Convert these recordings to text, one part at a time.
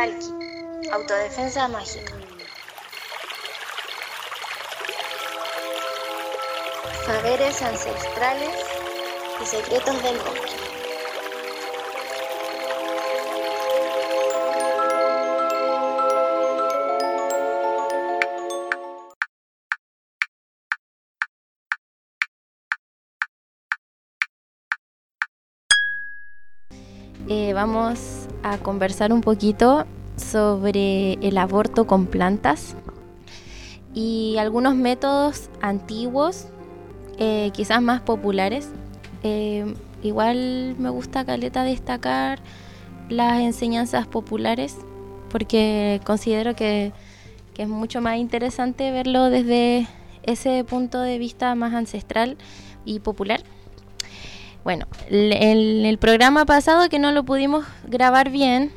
Valky, autodefensa mágica. Saberes ancestrales y secretos del bosque. Vamos a conversar un poquito sobre el aborto con plantas y algunos métodos antiguos, quizás más populares. Igual me gusta caleta destacar las enseñanzas populares porque considero que es mucho más interesante verlo desde ese punto de vista más ancestral y popular. Bueno, en el programa pasado, que no lo pudimos grabar bien,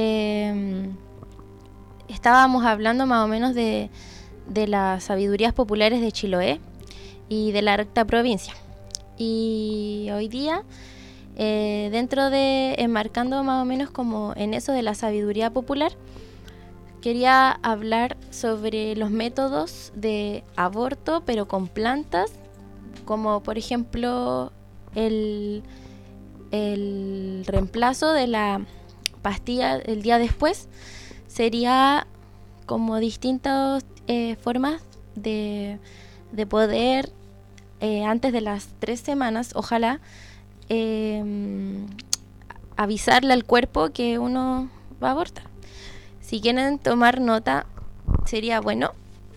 estábamos hablando más o menos de las sabidurías populares de Chiloé y de la recta provincia. Y hoy día, dentro de enmarcando más o menos como en eso de la sabiduría popular, quería hablar sobre los métodos de aborto, pero con plantas, como por ejemplo el reemplazo de la pastilla el día después. Sería como distintas formas de poder, antes de las 3 semanas, ojalá, avisarle al cuerpo que uno va a abortar. Si quieren tomar nota, sería bueno.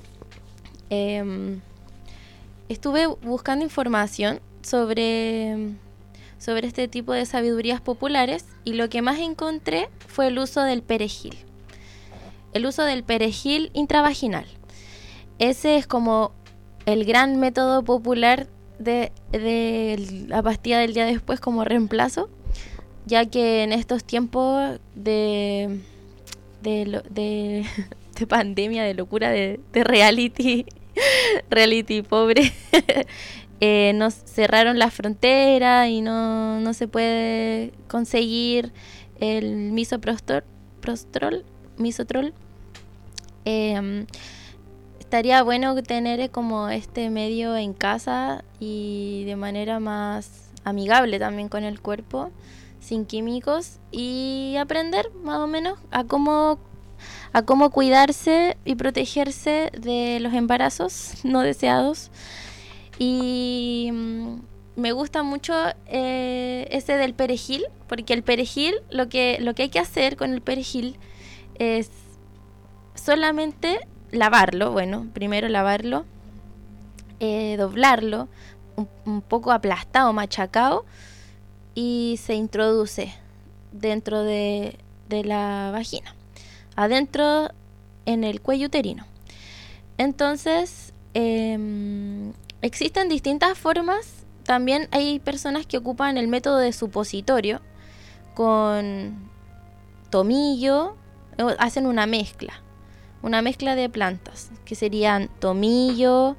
Estuve buscando información sobre este tipo de sabidurías populares y lo que más encontré fue el uso del perejil. El uso del perejil intravaginal. Ese es como el gran método popular de la pastilla del día después como reemplazo, ya que en estos tiempos de pandemia, de locura, de reality pobre, nos cerraron la frontera y no se puede conseguir el misoprostol. Estaría bueno tener como este medio en casa y de manera más amigable también con el cuerpo, sin químicos, y aprender más o menos a cómo cuidarse y protegerse de los embarazos no deseados. Y me gusta mucho ese del perejil, porque el perejil, lo que hay que hacer con el perejil es solamente lavarlo. Bueno, primero lavarlo, doblarlo, un poco aplastado, machacado, y se introduce dentro de la vagina, adentro en el cuello uterino. Entonces, existen distintas formas. También hay personas que ocupan el método de supositorio con tomillo, hacen una mezcla de plantas, que serían tomillo,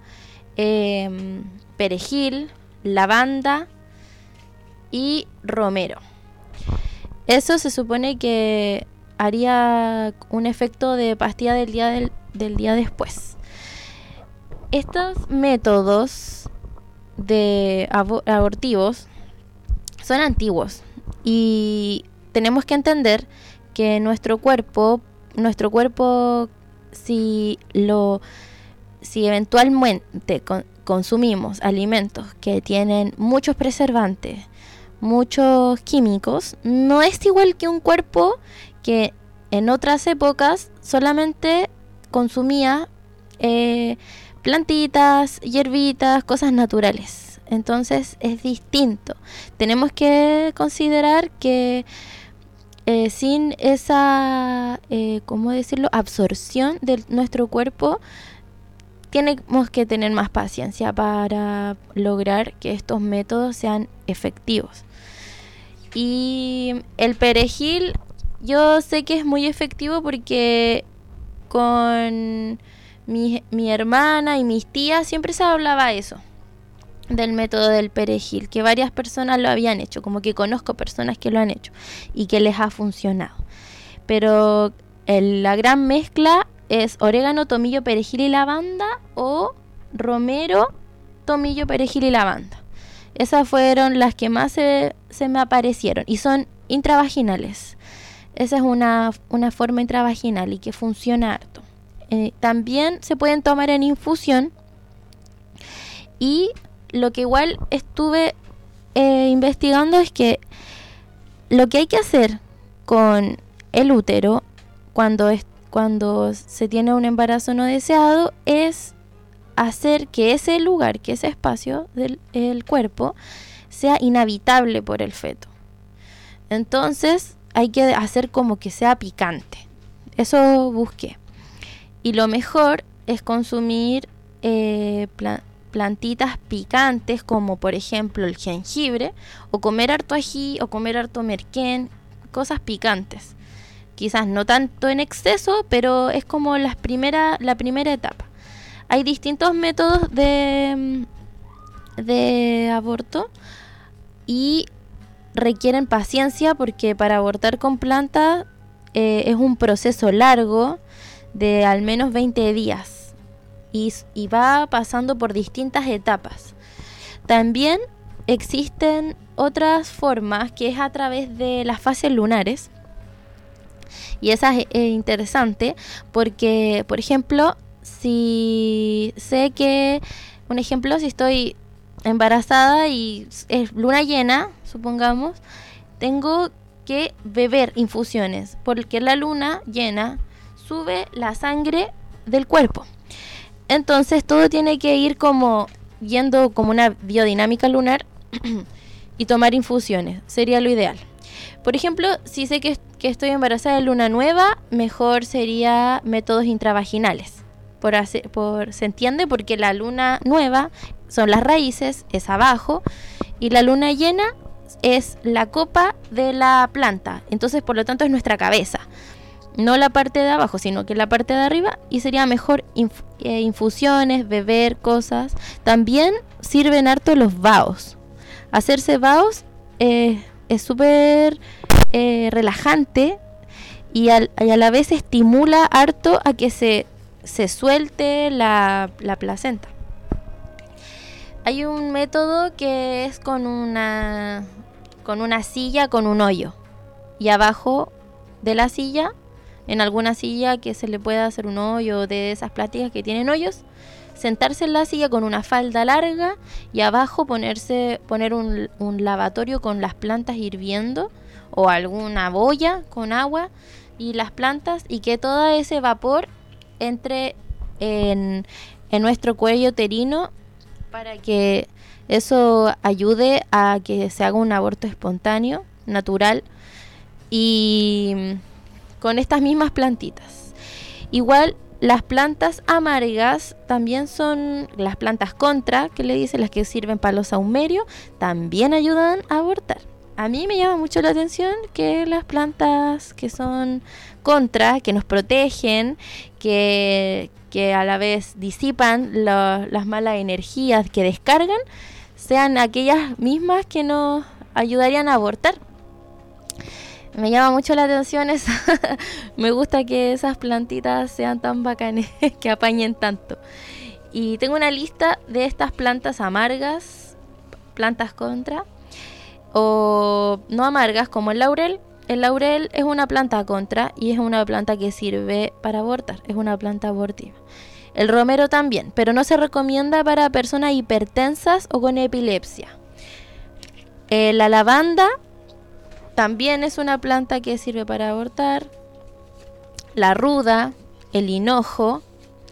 perejil, lavanda y romero. Eso se supone que haría un efecto de pastilla del día después. Estos métodos de abortivos son antiguos y tenemos que entender que nuestro cuerpo si eventualmente consumimos alimentos que tienen muchos preservantes, muchos químicos, no es igual que un cuerpo que en otras épocas solamente consumía plantitas, hierbitas, cosas naturales. Entonces es distinto. Tenemos que considerar que sin esa, absorción de nuestro cuerpo, tenemos que tener más paciencia para lograr que estos métodos sean efectivos. Y el perejil, yo sé que es muy efectivo porque con mi hermana y mis tías siempre se hablaba eso, del método del perejil, que varias personas lo habían hecho, como que conozco personas que lo han hecho y que les ha funcionado. Pero la gran mezcla es orégano, tomillo, perejil y lavanda, o romero, tomillo, perejil y lavanda. Esas fueron las que más se me aparecieron y son intravaginales. Esa es una forma intravaginal y que funciona harto. También se pueden tomar en infusión, y lo que igual estuve investigando es que lo que hay que hacer con el útero cuando se tiene un embarazo no deseado es hacer que ese lugar, que ese espacio del cuerpo sea inhabitable por el feto. Entonces hay que hacer como que sea picante. Eso busqué. Y lo mejor es consumir plantitas picantes, como por ejemplo el jengibre, o comer harto ají, o comer harto merquén, cosas picantes. Quizás no tanto en exceso, pero es como la primera etapa. Hay distintos métodos de aborto y requieren paciencia, porque para abortar con planta es un proceso largo de al menos 20 días y va pasando por distintas etapas. También existen otras formas, que es a través de las fases lunares, y esa es interesante porque, por ejemplo, si sé que, un ejemplo, si estoy embarazada y es luna llena, supongamos, tengo que beber infusiones, porque la luna llena sube la sangre del cuerpo. Entonces todo tiene que ir como yendo como una biodinámica lunar y tomar infusiones, sería lo ideal. Por ejemplo, si sé que estoy embarazada de luna nueva, mejor sería métodos intravaginales. Se entiende, porque la luna nueva son las raíces, es abajo, y la luna llena es la copa de la planta. Entonces, por lo tanto, es nuestra cabeza, no la parte de abajo, sino que la parte de arriba, y sería mejor infusiones, beber cosas. También sirven harto los vaos. Hacerse vaos es súper relajante y a la vez estimula harto a que se suelte la placenta. Hay un método que es con una silla con un hoyo, y abajo de la silla, en alguna silla que se le pueda hacer un hoyo, de esas plásticas que tienen hoyos, sentarse en la silla con una falda larga, y abajo poner un lavatorio con las plantas hirviendo, o alguna boya con agua y las plantas, y que todo ese vapor entre en nuestro cuello uterino, para que eso ayude a que se haga un aborto espontáneo, natural, y con estas mismas plantitas. Igual las plantas amargas también son las plantas contra, que le dicen, las que sirven para los saumerios, también ayudan a abortar. A mí me llama mucho la atención que las plantas que son contra, que nos protegen, que a la vez disipan las malas energías que descargan, sean aquellas mismas que nos ayudarían a abortar. Me llama mucho la atención eso. Me gusta que esas plantitas sean tan bacanes, que apañen tanto. Y tengo una lista de estas plantas amargas, plantas contra, o no amargas, como el laurel. El laurel es una planta contra y es una planta que sirve para abortar, es una planta abortiva. El romero también, pero no se recomienda para personas hipertensas o con epilepsia. La lavanda también es una planta que sirve para abortar. La ruda, el hinojo,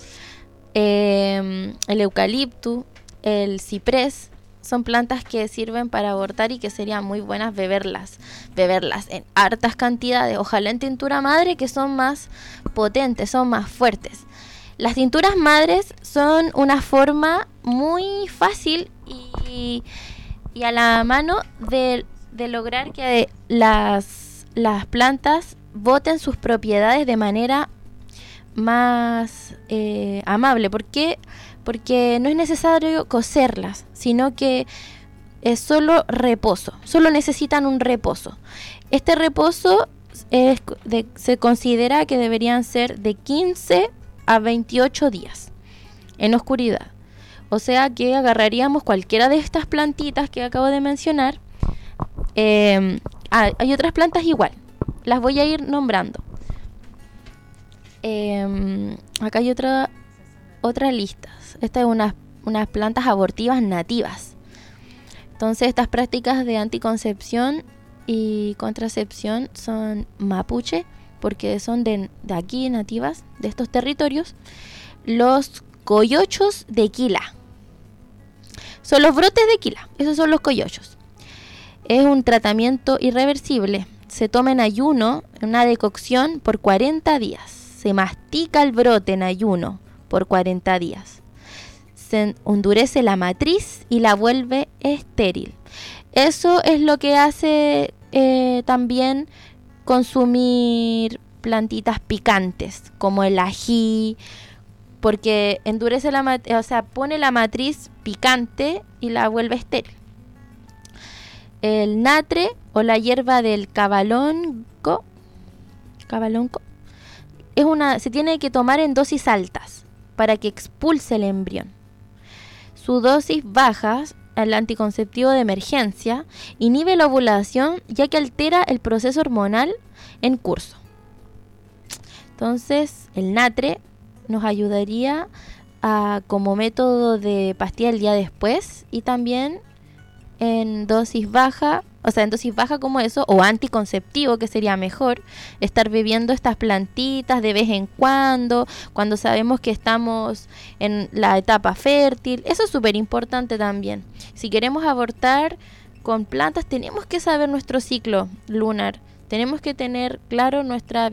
el eucalipto, el ciprés, son plantas que sirven para abortar y que serían muy buenas beberlas en hartas cantidades, ojalá en tintura madre, que son más potentes, son más fuertes. Las tinturas madres son una forma muy fácil y a la mano de lograr que las plantas boten sus propiedades de manera más amable. ¿Por qué? Porque no es necesario cocerlas, sino que es solo reposo, solo necesitan un reposo. Este reposo se considera que deberían ser de 15 a 28 días en oscuridad. O sea que agarraríamos cualquiera de estas plantitas que acabo de mencionar. Hay otras plantas igual, las voy a ir nombrando. Acá hay otras listas. Esta es unas plantas abortivas nativas. Entonces estas prácticas de anticoncepción y contracepción son mapuche, porque son de aquí, nativas, de estos territorios. Los coyochos de Quila. Son los brotes de Quila, esos son los coyochos. Es un tratamiento irreversible. Se toma en ayuno, en una decocción, por 40 días. Se mastica el brote en ayuno por 40 días. Se endurece la matriz y la vuelve estéril. Eso es lo que hace también consumir plantitas picantes, como el ají, porque endurece pone la matriz picante y la vuelve estéril. El natre o la hierba del cabalonco se tiene que tomar en dosis altas para que expulse el embrión. Su dosis baja, el anticonceptivo de emergencia, inhibe la ovulación ya que altera el proceso hormonal en curso. Entonces, el natre nos ayudaría como método de pastilla el día después, y también en dosis baja, como eso, o anticonceptivo, que sería mejor, estar bebiendo estas plantitas de vez en cuando sabemos que estamos en la etapa fértil. Eso es súper importante también. Si queremos abortar con plantas, tenemos que saber nuestro ciclo lunar, tenemos que tener claro nuestra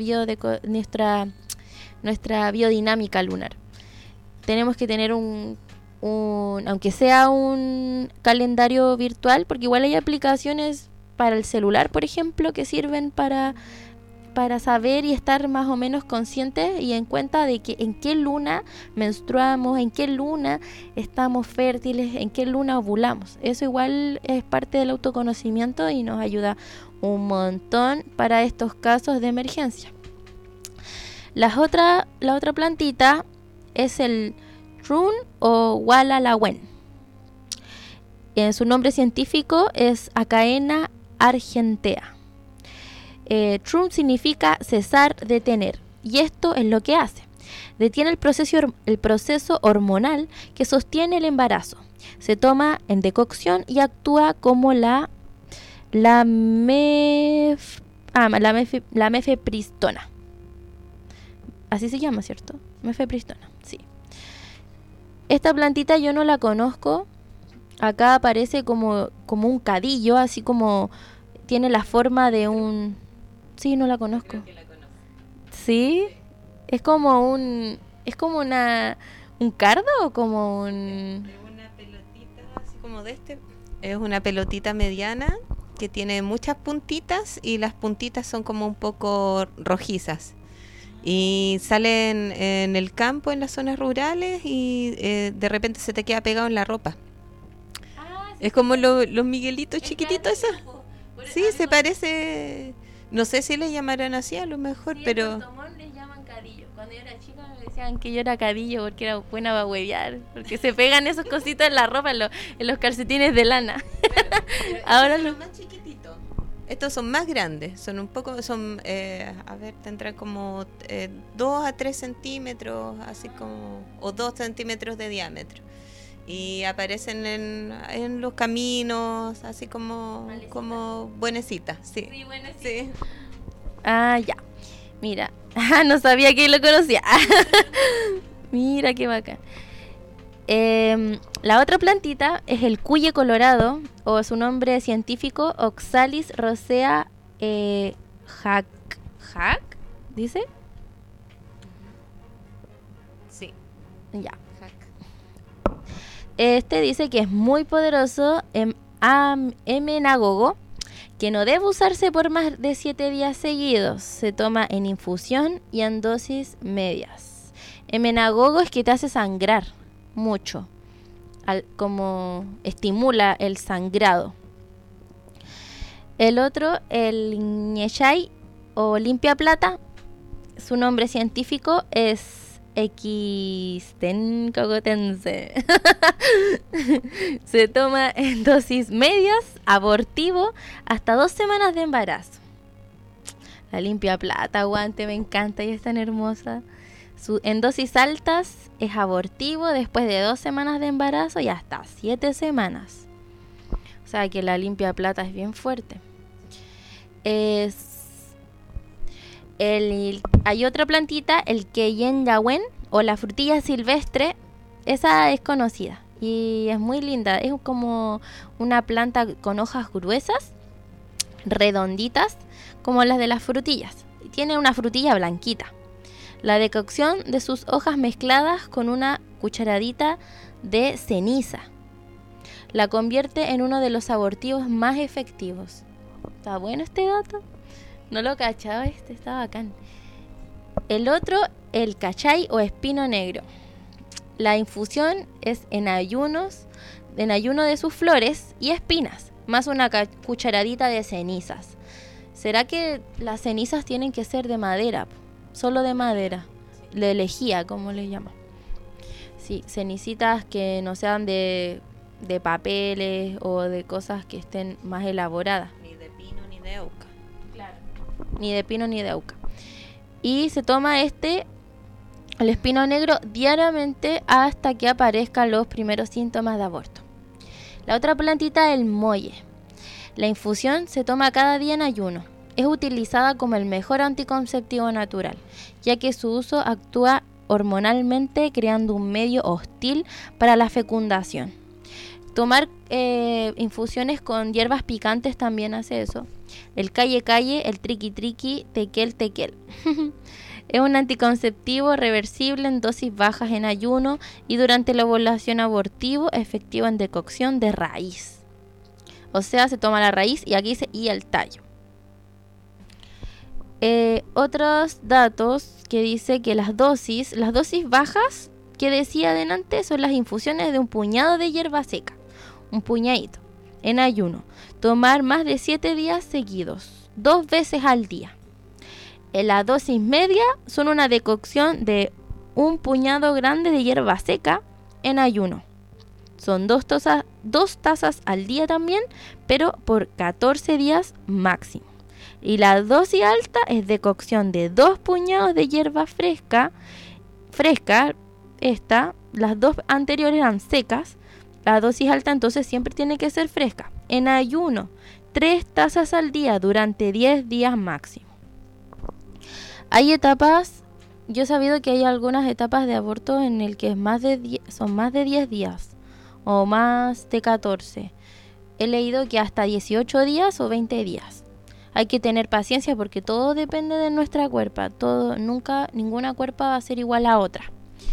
biodinámica lunar. Tenemos que tener aunque sea un calendario virtual, porque igual hay aplicaciones para el celular, por ejemplo, que sirven para saber y estar más o menos conscientes y en cuenta de que en qué luna menstruamos, en qué luna estamos fértiles, en qué luna ovulamos. Eso igual es parte del autoconocimiento y nos ayuda un montón para estos casos de emergencia. La otra plantita es el Trun o Walalawen. Su nombre científico es Acaena argentea. Trun significa cesar, detener, y esto es lo que hace. Detiene el proceso hormonal que sostiene el embarazo. Se toma en decocción y actúa como la mefepristona. Así se llama, ¿cierto? Mefepristona, sí. Esta plantita yo no la conozco. Acá aparece como un cadillo, así como tiene la forma de un... Sí, no la conozco. Creo que la conozco. ¿Sí? Es como un cardo o como un... Es una pelotita así como de este. Es una pelotita mediana que tiene muchas puntitas y las puntitas son como un poco rojizas. Y salen en el campo, en las zonas rurales, y de repente se te queda pegado en la ropa. Sí, es como los miguelitos chiquititos esos. Sí, se parece. No sé si les llamarán así, a lo mejor, sí, pero... En Tomón les llaman cadillo. Cuando yo era chica me decían que yo era cadillo porque era buena para huevear, porque se pegan esos cositos en la ropa, en los calcetines de lana. Pero ahora los más chiquititos. Estos son más grandes, tendrán como 2 a 3 centímetros, así como, o 2 centímetros de diámetro. Y aparecen en los caminos, así como buenecitas, sí. Sí, buenecitas. Sí. Ah, ya. Mira, no sabía que lo conocía. Mira qué bacán. La otra plantita es el cuye colorado, o su nombre científico, Oxalis rosea hack, ¿dice? Sí. Ya. Este dice que es muy poderoso emenagogo, que no debe usarse por más de 7 días seguidos. Se toma en infusión y en dosis medias. Emenagogo es que te hace sangrar mucho, como estimula el sangrado. El otro, el ñechay o limpia plata, su nombre científico es Equistencocotense. Se toma en dosis medias, abortivo, hasta 2 semanas de embarazo. La limpia plata, aguante, me encanta y es tan hermosa. En dosis altas es abortivo después de 2 semanas de embarazo y hasta 7 semanas. O sea que la limpia plata es bien fuerte. Hay otra plantita, el Keyenyawen o la frutilla silvestre. Esa es conocida y es muy linda. Es como una planta con hojas gruesas, redonditas, como las de las frutillas. Tiene una frutilla blanquita. La decocción de sus hojas mezcladas con una cucharadita de ceniza la convierte en uno de los abortivos más efectivos. ¿Está bueno este dato? No lo cachaba, está bacán. El otro, el cachay o espino negro. La infusión es en ayuno de sus flores y espinas, más una cucharadita de cenizas. ¿Será que las cenizas tienen que ser de madera? Solo de madera, de lejía, como le llaman. Sí, cenicitas que no sean de papeles o de cosas que estén más elaboradas. Ni de pino ni de euca. Claro. Ni de pino ni de euca. Y se toma el espino negro diariamente hasta que aparezcan los primeros síntomas de aborto. La otra plantita, el molle. La infusión se toma cada día en ayuno. Es utilizada como el mejor anticonceptivo natural, ya que su uso actúa hormonalmente creando un medio hostil para la fecundación. Tomar infusiones con hierbas picantes también hace eso. El calle, el triqui, tequel. Es un anticonceptivo reversible en dosis bajas en ayuno y durante la ovulación abortivo efectivo en decocción de raíz. O sea, se toma la raíz y aquí dice y el tallo. Otros datos que dice que las dosis bajas que decía adelante son las infusiones de un puñado de hierba seca, un puñadito, en ayuno. Tomar más de 7 días seguidos, 2 veces al día. La dosis media son una decocción de un puñado grande de hierba seca en ayuno. Son 2 tazas al día también, pero por 14 días máximo. Y la dosis alta es decocción de 2 puñados de hierba fresca. Las 2 anteriores eran secas. La dosis alta entonces siempre tiene que ser fresca. En ayuno, 3 tazas al día durante 10 días máximo. Hay etapas, yo he sabido que hay algunas etapas de aborto en el que son más de 10 días o más de 14. He leído que hasta 18 días o 20 días. Hay que tener paciencia porque todo depende de nuestra cuerpa. Ninguna cuerpa va a ser igual a otra.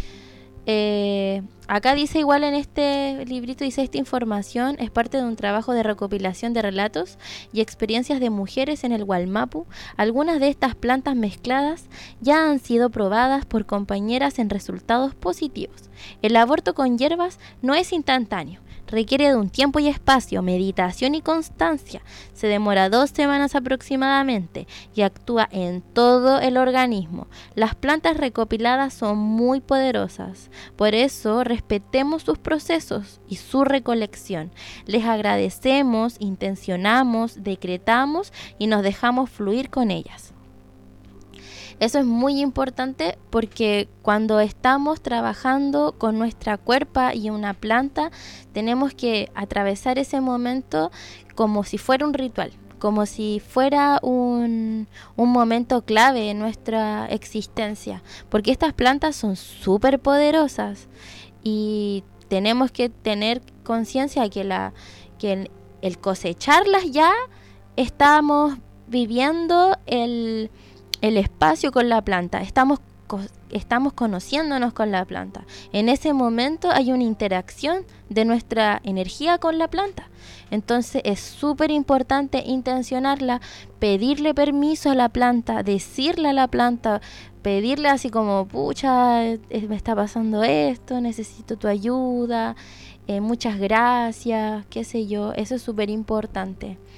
Acá dice igual en este librito, dice esta información es parte de un trabajo de recopilación de relatos y experiencias de mujeres en el Wallmapu. Algunas de estas plantas mezcladas ya han sido probadas por compañeras en resultados positivos. El aborto con hierbas no es instantáneo. Requiere de un tiempo y espacio, meditación y constancia. Se demora 2 semanas aproximadamente y actúa en todo el organismo. Las plantas recopiladas son muy poderosas. Por eso respetemos sus procesos y su recolección. Les agradecemos, intencionamos, decretamos y nos dejamos fluir con ellas. Eso es muy importante porque cuando estamos trabajando con nuestra cuerpa y una planta, tenemos que atravesar ese momento como si fuera un ritual, como si fuera un momento clave en nuestra existencia, porque estas plantas son súper poderosas y tenemos que tener conciencia que el cosecharlas ya estamos viviendo el espacio con la planta, estamos conociéndonos con la planta. En ese momento hay una interacción de nuestra energía con la planta. Entonces es súper importante intencionarla, pedirle permiso a la planta, decirle a la planta, pedirle así como, pucha, me está pasando esto, necesito tu ayuda, muchas gracias, qué sé yo. Eso es súper importante.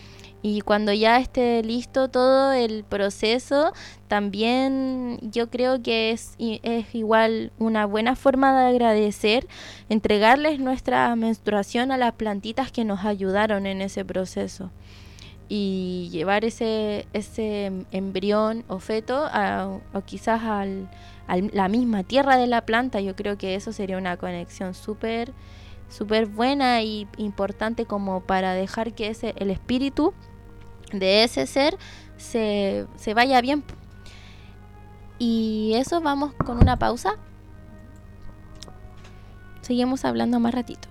Y cuando ya esté listo todo el proceso, también yo creo que es igual una buena forma de agradecer, entregarles nuestra menstruación a las plantitas que nos ayudaron en ese proceso. Y llevar ese embrión o feto o quizás a la misma tierra de la planta. Yo creo que eso sería una conexión súper buena y importante como para dejar que el espíritu de ese ser se vaya bien. Y eso, vamos con una pausa. Seguimos hablando más ratito.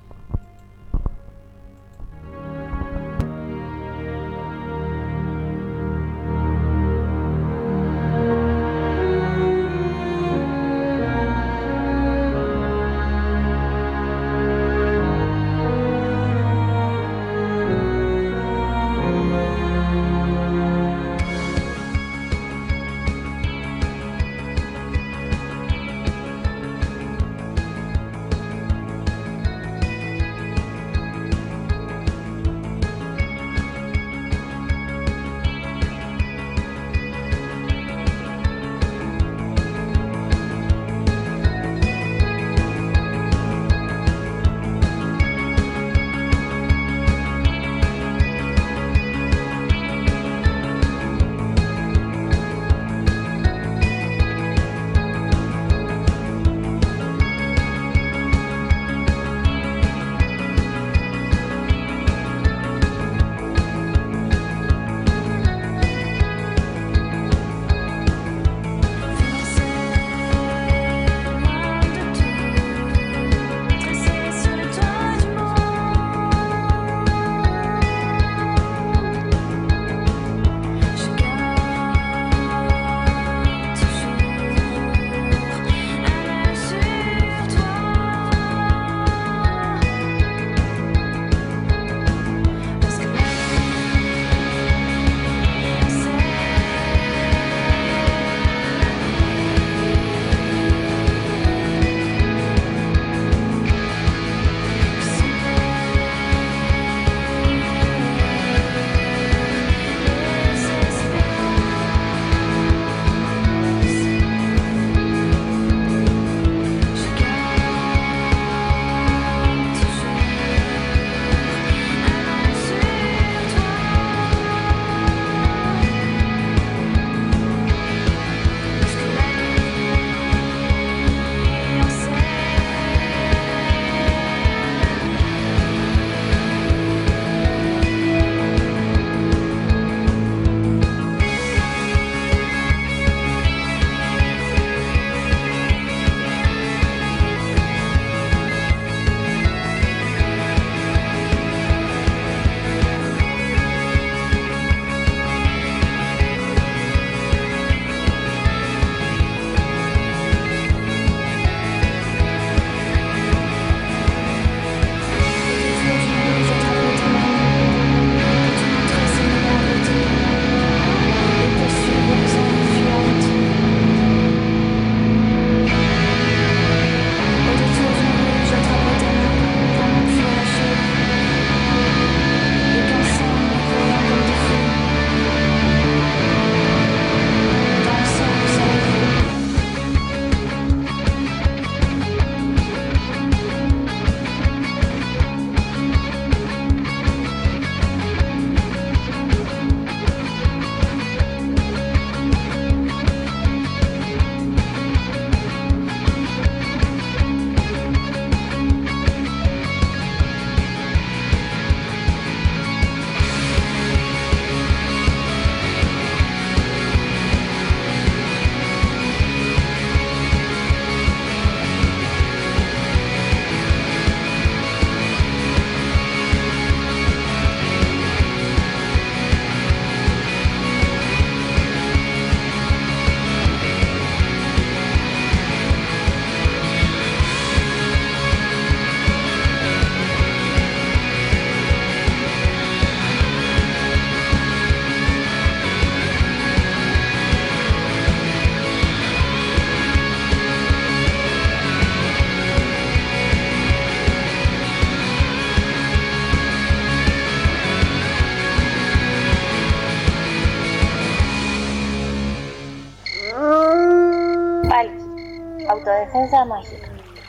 Palki, autodefensa mágica.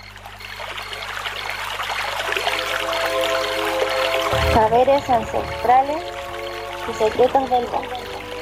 Saberes ancestrales y secretos del bosque.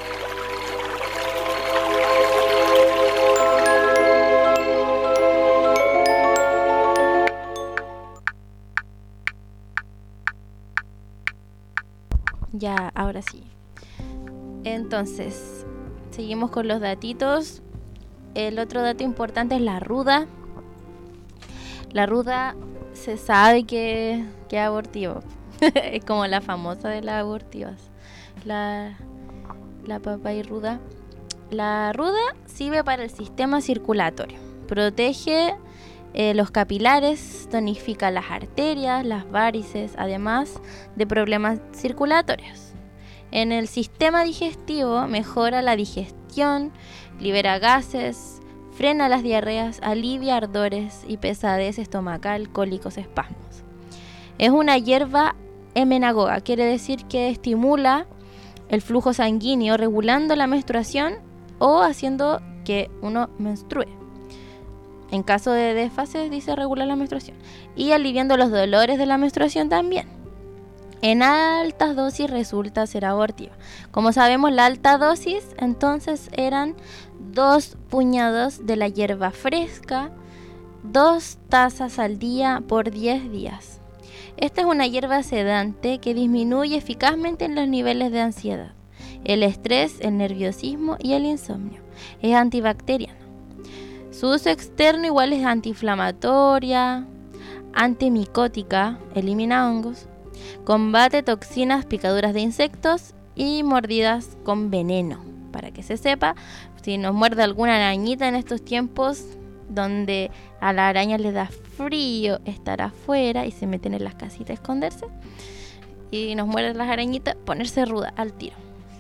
Ya, ahora sí. Entonces, seguimos con los datitos. El otro dato importante es la ruda. La ruda se sabe que es abortiva. Es como la famosa de las abortivas. La papairruda. La ruda sirve para el sistema circulatorio. Protege los capilares, tonifica las arterias, las varices, además de problemas circulatorios. En el sistema digestivo mejora la digestión, libera gases, frena las diarreas, alivia ardores y pesadez estomacal, cólicos, espasmos. Es una hierba emenagoga, quiere decir que estimula el flujo sanguíneo regulando la menstruación o haciendo que uno menstrue. En caso de desfases dice regular la menstruación y aliviando los dolores de la menstruación también. En altas dosis resulta ser abortiva. Como sabemos, la alta dosis entonces eran 2 puñados de la hierba fresca, 2 tazas al día por 10 días. Esta es una hierba sedante que disminuye eficazmente los niveles de ansiedad, el estrés, el nerviosismo y el insomnio. Es antibacteriana. Su uso externo igual es antiinflamatoria, antimicótica, elimina hongos, combate toxinas, picaduras de insectos y mordidas con veneno. Para que se sepa, si nos muerde alguna arañita en estos tiempos donde a la araña le da frío estar afuera y se meten en las casitas a esconderse y nos muerden las arañitas, ponerse ruda al tiro.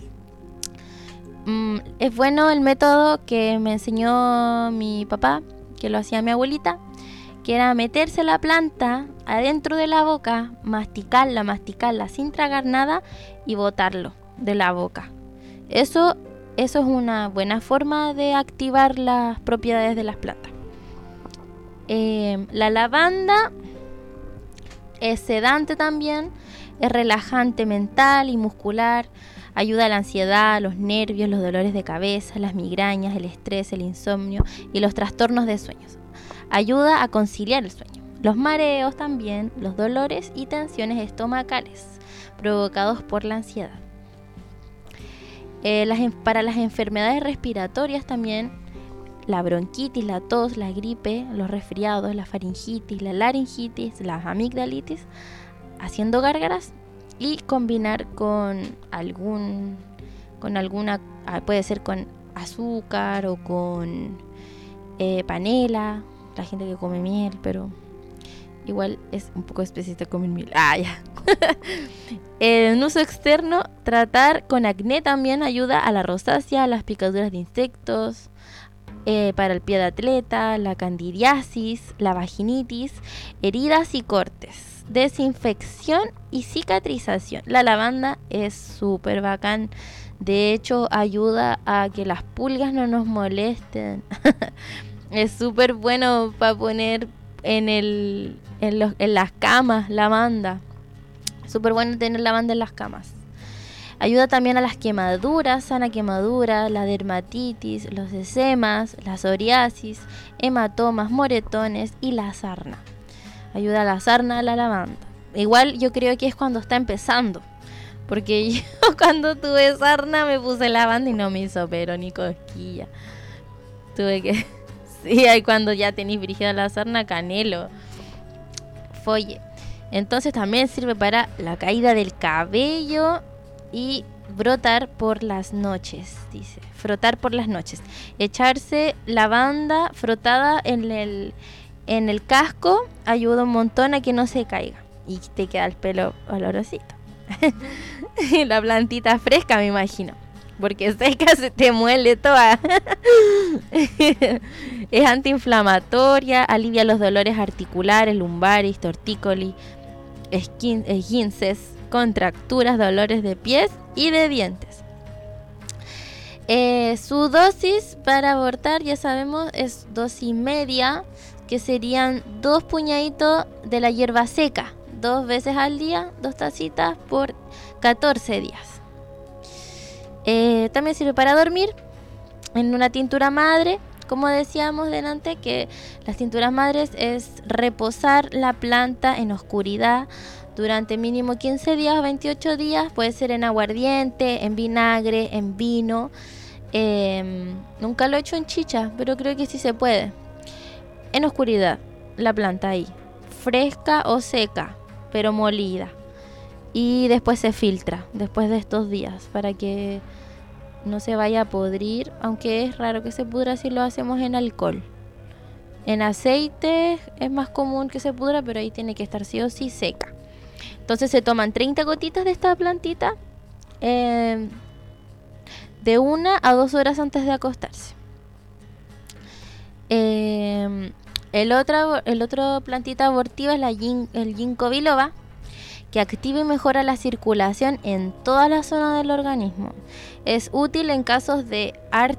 Es bueno el método que me enseñó mi papá, que lo hacía mi abuelita, que era meterse la planta adentro de la boca, masticarla sin tragar nada y botarlo de la boca. Eso es una buena forma de activar las propiedades de las plantas. La lavanda es sedante también, es relajante mental y muscular, ayuda a la ansiedad, los nervios, los dolores de cabeza, las migrañas, el estrés, el insomnio y los trastornos de sueños. Ayuda a conciliar el sueño, los mareos también, los dolores y tensiones estomacales provocados por la ansiedad. Para las enfermedades respiratorias también, la bronquitis, la tos, la gripe, los resfriados, la faringitis, la laringitis, la amigdalitis, haciendo gárgaras y combinar con alguna, puede ser con azúcar o con panela, la gente que come miel, pero igual es un poco específico comer miel. Ya. En uso externo, tratar con acné también ayuda a la rosácea, a las picaduras de insectos, para el pie de atleta, la candidiasis, la vaginitis, heridas y cortes, desinfección y cicatrización. La lavanda es súper bacán. De hecho, ayuda a que las pulgas no nos molesten. Es súper bueno para poner en las camas, lavanda. Súper bueno tener lavanda en las camas. Ayuda también a las quemaduras, sana quemadura, la dermatitis, los eczemas, la psoriasis, hematomas, moretones y la sarna. Ayuda a la sarna, a la lavanda. Igual yo creo que es cuando está empezando. Porque yo cuando tuve sarna me puse lavanda y no me hizo pero ni cosquilla. Tuve que... Sí, ahí cuando ya tenéis brígida la sarna, canelo, folle. Entonces también sirve para la caída del cabello y brotar por las noches, dice. Frotar por las noches. Echarse lavanda frotada en el casco ayuda un montón a que no se caiga. Y te queda el pelo olorosito. La plantita fresca, me imagino. Porque seca se te muele toda. Es antiinflamatoria, alivia los dolores articulares, lumbares, tortícolis, esguinces, contracturas, dolores de pies y de dientes. Su dosis para abortar, ya sabemos, es dosis media, que serían 2 puñaditos de la hierba seca, 2 veces al día, 2 tacitas por 14 días. También sirve para dormir en una tintura madre. Como decíamos delante, que las tinturas madres es reposar la planta en oscuridad durante mínimo 15 días o 28 días. Puede ser en aguardiente, en vinagre, en vino. Nunca lo he hecho en chicha, pero creo que sí se puede. En oscuridad, la planta ahí, fresca o seca, pero molida. Y después se filtra, después de estos días, para que no se vaya a podrir, aunque es raro que se pudra si lo hacemos en alcohol. En aceite es más común que se pudra, pero ahí tiene que estar sí o sí seca. Entonces se toman 30 gotitas de esta plantita de 1 a 2 horas antes de acostarse. El otro plantita abortiva es el ginkgo biloba, que activa y mejora la circulación en toda la zona del organismo. Es útil en casos de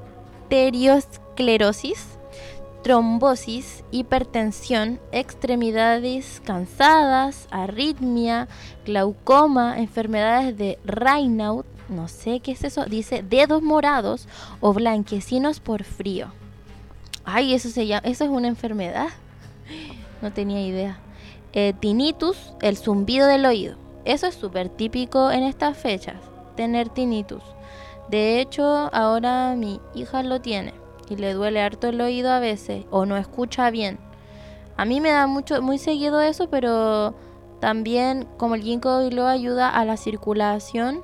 arteriosclerosis, trombosis, hipertensión, extremidades cansadas, arritmia, glaucoma, enfermedades de Raynaud, no sé qué es eso, dice dedos morados o blanquecinos por frío. Ay, eso es una enfermedad. No tenía idea. Tinnitus, el zumbido del oído. Eso es súper típico en estas fechas, tener tinnitus. De hecho, ahora mi hija lo tiene y le duele harto el oído a veces o no escucha bien. A mí me da muy seguido eso, pero también como el ginkgo biloba ayuda a la circulación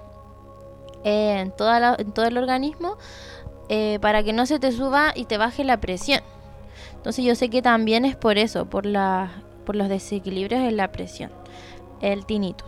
en todo el organismo, para que no se te suba y te baje la presión. Entonces yo sé que también es por eso, por los desequilibrios en la presión, el tinnitus.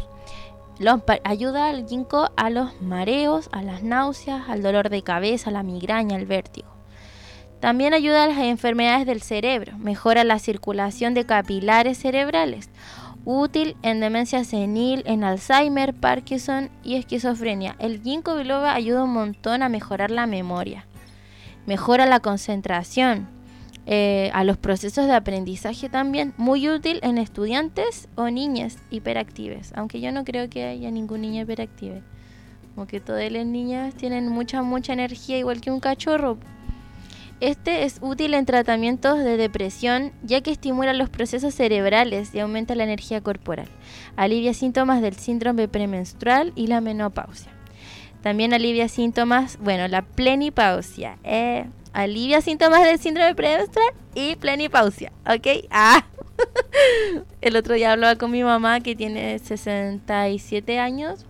Ayuda al ginkgo a los mareos, a las náuseas, al dolor de cabeza, a la migraña, al vértigo. También ayuda a las enfermedades del cerebro, mejora la circulación de capilares cerebrales, útil en demencia senil, en Alzheimer, Parkinson y esquizofrenia. El ginkgo biloba ayuda un montón a mejorar la memoria, mejora la concentración, a los procesos de aprendizaje también, muy útil en estudiantes o niñas hiperactives, aunque yo no creo que haya ningún niño hiperactivo, como que todas las niñas tienen mucha energía, igual que un cachorro. Este es útil en tratamientos de depresión, ya que estimula los procesos cerebrales y aumenta la energía corporal. Alivia síntomas del síndrome premenstrual y la menopausia. También alivia síntomas, la plenipausia. Alivia síntomas del síndrome premenstrual y plenipausia, ¿ok? El otro día hablaba con mi mamá, que tiene 67 años,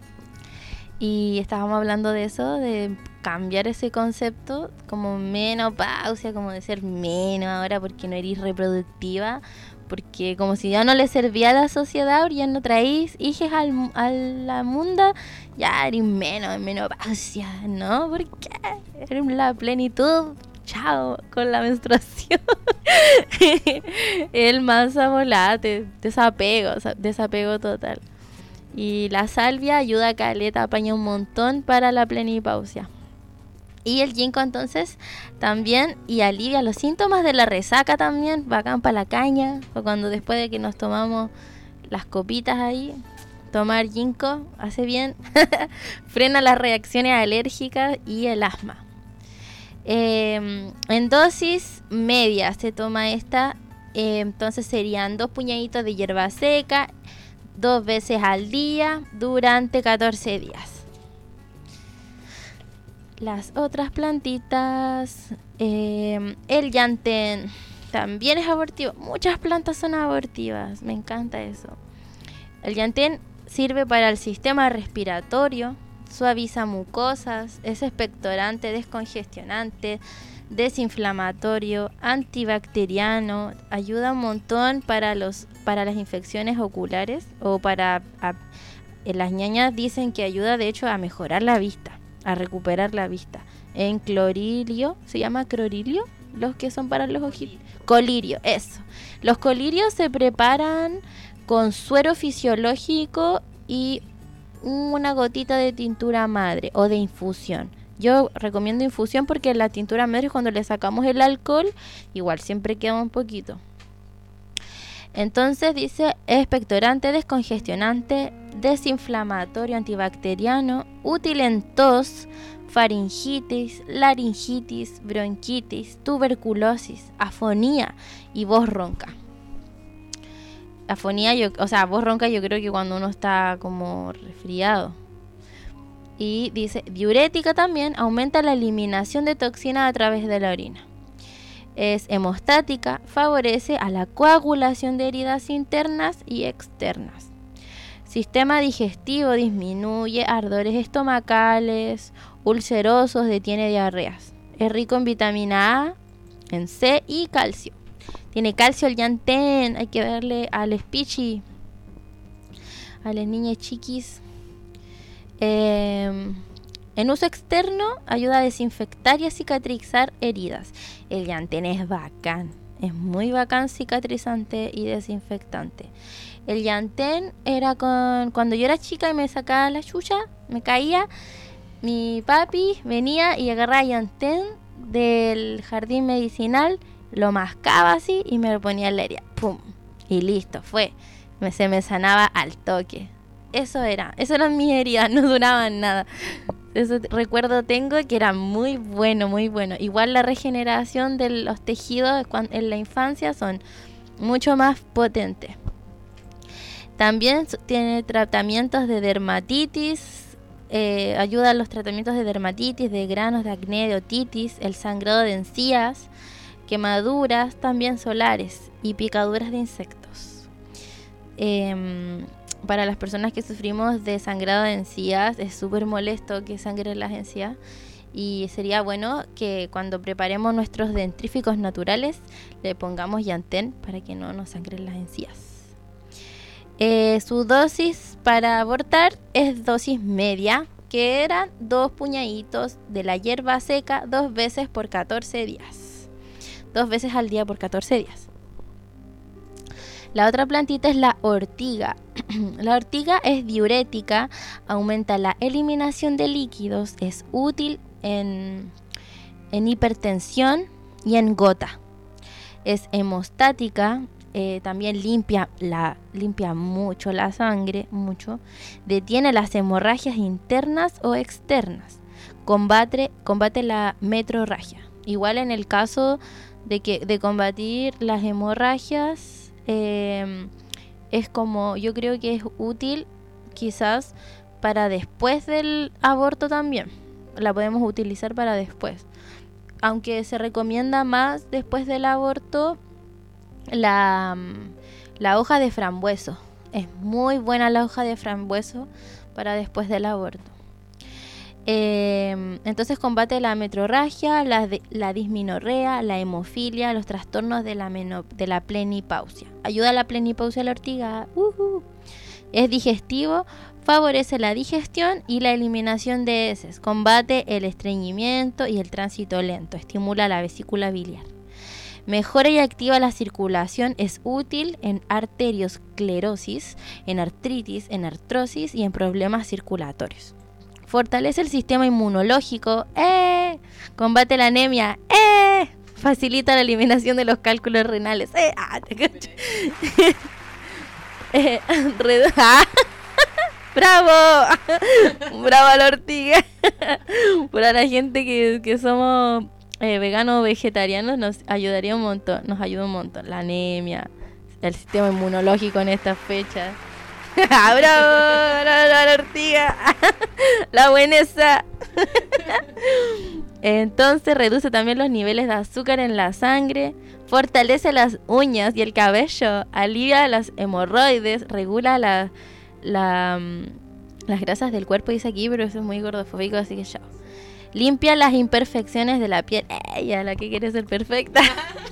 y estábamos hablando de eso, de cambiar ese concepto como menopausia, como de ser menos ahora porque no eres reproductiva, porque como si ya no le servía a la sociedad, ya no traéis hijos a la mundo, ya eres menos en menopausia, ¿no? Porque eres la plenitud, chao, con la menstruación. El mansa volate, desapego total. Y la salvia ayuda a caleta, apaña un montón para la plenipausia. Y el ginkgo entonces también, y alivia los síntomas de la resaca también, bacán para la caña, o cuando después de que nos tomamos las copitas ahí, tomar ginkgo hace bien, frena las reacciones alérgicas y el asma. En dosis media se toma esta, entonces serían 2 puñaditos de hierba seca, 2 veces al día durante 14 días. Las otras plantitas, el llantén también es abortivo. Muchas plantas son abortivas, me encanta eso. El llantén sirve para el sistema respiratorio, suaviza mucosas, es expectorante, descongestionante, desinflamatorio, antibacteriano, ayuda un montón para las infecciones oculares o las ñañas dicen que ayuda de hecho a mejorar la vista, a recuperar la vista. En cloririo, ¿se llama cloririo? Los que son para los ojitos. Colirio, eso. Los colirios se preparan con suero fisiológico y una gotita de tintura madre o de infusión. Yo recomiendo infusión porque la tintura Medrix, cuando le sacamos el alcohol, igual siempre queda un poquito. Entonces dice expectorante, descongestionante, desinflamatorio, antibacteriano, útil en tos, faringitis, laringitis, bronquitis, tuberculosis, afonía y voz ronca. Afonía, voz ronca, yo creo que cuando uno está como resfriado. Y dice diurética también, aumenta la eliminación de toxinas a través de la orina. Es hemostática, favorece a la coagulación de heridas internas y externas. Sistema digestivo, disminuye ardores estomacales, ulcerosos, detiene diarreas. Es rico en vitamina A, en C y calcio. Tiene calcio el llantén, hay que darle a los pichis, a las niñas chiquis. En uso externo ayuda a desinfectar y a cicatrizar heridas. El llantén es bacán, es muy bacán, cicatrizante y desinfectante. El llantén era cuando yo era chica y me sacaba la chucha, me caía, mi papi venía y agarraba llantén del jardín medicinal, lo mascaba así y me lo ponía en la herida, pum, y listo, se me sanaba al toque. Eso eran mis heridas, no duraban nada. Eso recuerdo tengo que era muy bueno, muy bueno. Igual la regeneración de los tejidos en la infancia son mucho más potentes. También tiene tratamientos de dermatitis, ayuda a los tratamientos de dermatitis, de granos, de acné, de otitis, el sangrado de encías, quemaduras también solares y picaduras de insectos. Para las personas que sufrimos de sangrado de encías, es súper molesto que sangren las encías y sería bueno que cuando preparemos nuestros dentríficos naturales le pongamos llantén para que no nos sangren las encías. Su dosis para abortar es dosis media, que eran 2 puñaditos de la hierba seca 2 veces por 14 días. 2 veces al día por 14 días. La otra plantita es la ortiga. La ortiga es diurética, aumenta la eliminación de líquidos, es útil en hipertensión y en gota. Es hemostática, también limpia mucho la sangre, detiene las hemorragias internas o externas, combate la metrorragia. Igual en el caso de combatir las hemorragias, es como, yo creo que es útil quizás para después del aborto también. La podemos utilizar para después. Aunque se recomienda más después del aborto la hoja de frambueso. Es muy buena la hoja de frambueso para después del aborto. Entonces combate la metrorragia, la dismenorrea, la hemofilia, los trastornos de la plenipausia. Ayuda a la plenipausia la ortiga. Es digestivo, favorece la digestión y la eliminación de heces. Combate el estreñimiento y el tránsito lento. Estimula la vesícula biliar. Mejora y activa la circulación. Es útil en arteriosclerosis, en artritis, en artrosis y en problemas circulatorios. Fortalece el sistema inmunológico, combate la anemia, facilita la eliminación de los cálculos renales, ¡bravo! ¡Bravo a la ortiga! Para la gente que somos veganos o vegetarianos nos ayudaría un montón, la anemia, el sistema inmunológico en estas fechas. ¡Bravo! La ortiga. La buenesa. Entonces reduce también los niveles de azúcar en la sangre, fortalece las uñas y el cabello, alivia las hemorroides, regula las grasas del cuerpo, dice aquí, pero eso es muy gordofóbico, así que chao. Limpia las imperfecciones de la piel. Ella, la que quiere ser perfecta.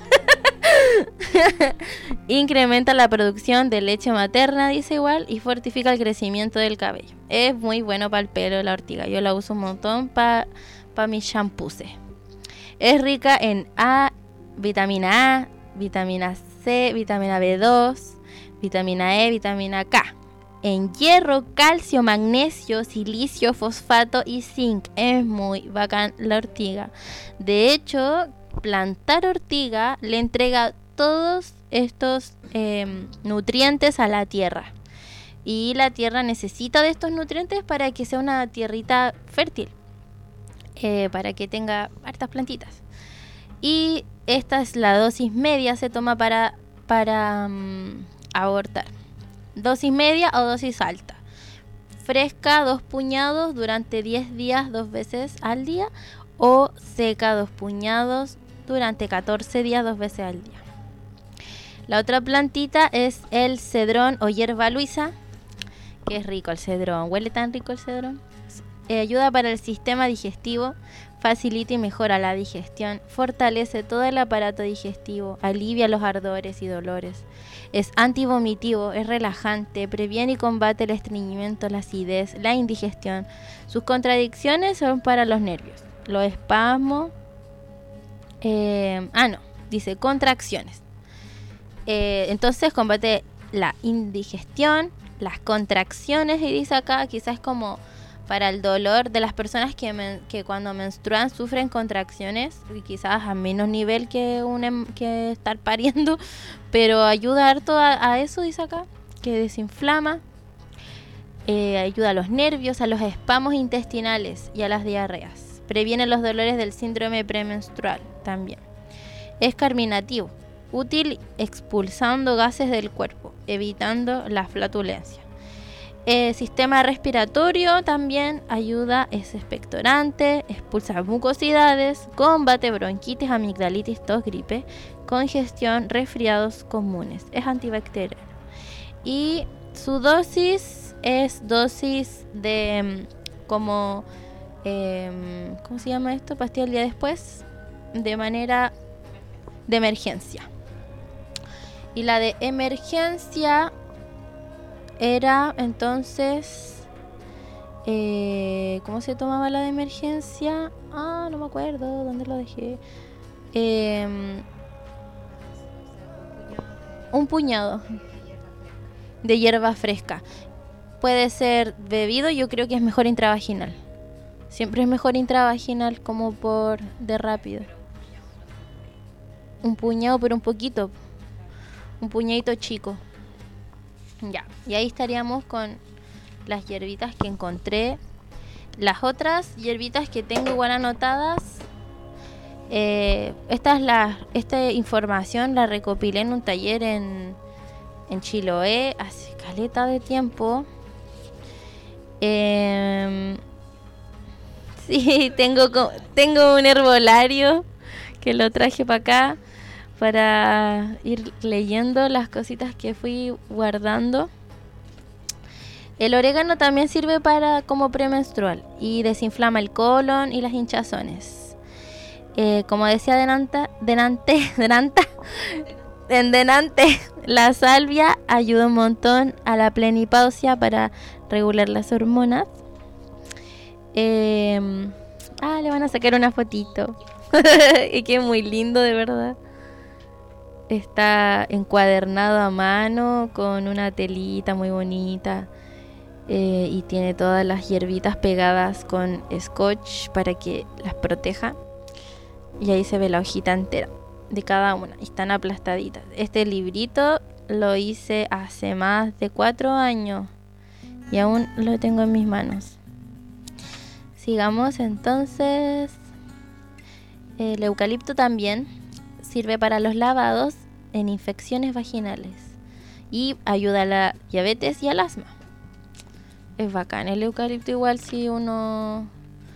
Incrementa la producción de leche materna, dice igual, y fortifica el crecimiento del cabello. Es muy bueno para el pelo la ortiga. Yo la uso un montón para mis shampoos. Es rica en vitamina A, vitamina C, vitamina B2, vitamina E, vitamina K. en hierro, calcio, magnesio, silicio, fosfato y zinc. Es muy bacán la ortiga. De hecho, plantar ortiga le entrega todos estos nutrientes a la tierra. Y la tierra necesita de estos nutrientes para que sea una tierrita fértil, para que tenga hartas plantitas. Y esta es la dosis media, se toma para abortar. Dosis media o dosis alta. Fresca, 2 puñados durante 10 días, 2 veces al día. O seca, 2 puñados durante 14 días, 2 veces al día. La otra plantita es el cedrón o hierba luisa, que es rico el cedrón. Huele tan rico el cedrón. Ayuda para el sistema digestivo, facilita y mejora la digestión, fortalece todo el aparato digestivo, alivia los ardores y dolores. Es antivomitivo, es relajante, previene y combate el estreñimiento, la acidez, la indigestión. Sus contradicciones son para los nervios, los espasmos, dice contracciones. Entonces combate la indigestión, las contracciones, y dice acá quizás como para el dolor de las personas que cuando menstruan sufren contracciones, y quizás a menos nivel que estar pariendo, pero ayuda harto a eso, dice acá, que desinflama, ayuda a los nervios, a los espasmos intestinales y a las diarreas, previene los dolores del síndrome premenstrual también. Es carminativo, útil expulsando gases del cuerpo, evitando la flatulencia. Sistema respiratorio también ayuda, es expectorante, expulsa mucosidades, combate bronquitis, amigdalitis, tos, gripe, congestión, resfriados comunes, es antibacteriano. Y su dosis es dosis de ¿cómo se llama esto? Pastilla el día después, de manera de emergencia. Y la de emergencia era entonces ¿cómo se tomaba la de emergencia? No me acuerdo dónde lo dejé. Un puñado de hierba fresca. Puede ser bebido, yo creo que es mejor intravaginal. Siempre es mejor intravaginal, como por de rápido. Un puñado, pero un poquito. Un puñadito chico. Ya, y ahí estaríamos con las hierbitas que encontré. Las otras hierbitas que tengo igual anotadas, esta información la recopilé en un taller en Chiloé hace caleta de tiempo. Sí, tengo un herbolario que lo traje para acá, para ir leyendo las cositas que fui guardando. El orégano también sirve como premenstrual y desinflama el colon y las hinchazones. Como decía denante, la salvia ayuda un montón a la plenipausia para regular las hormonas. Le van a sacar una fotito. Y que es muy lindo, de verdad. Está encuadernado a mano con una telita muy bonita, y tiene todas las hierbitas pegadas con scotch para que las proteja, y ahí se ve la hojita entera de cada una y están aplastaditas. Este librito lo hice hace más de 4 años y aún lo tengo en mis manos. Sigamos entonces. El eucalipto también sirve para los lavados en infecciones vaginales y ayuda a la diabetes y al asma. Es bacán el eucalipto, igual si uno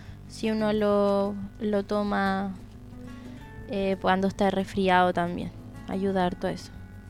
lo toma cuando está resfriado también. Ayuda harto eso.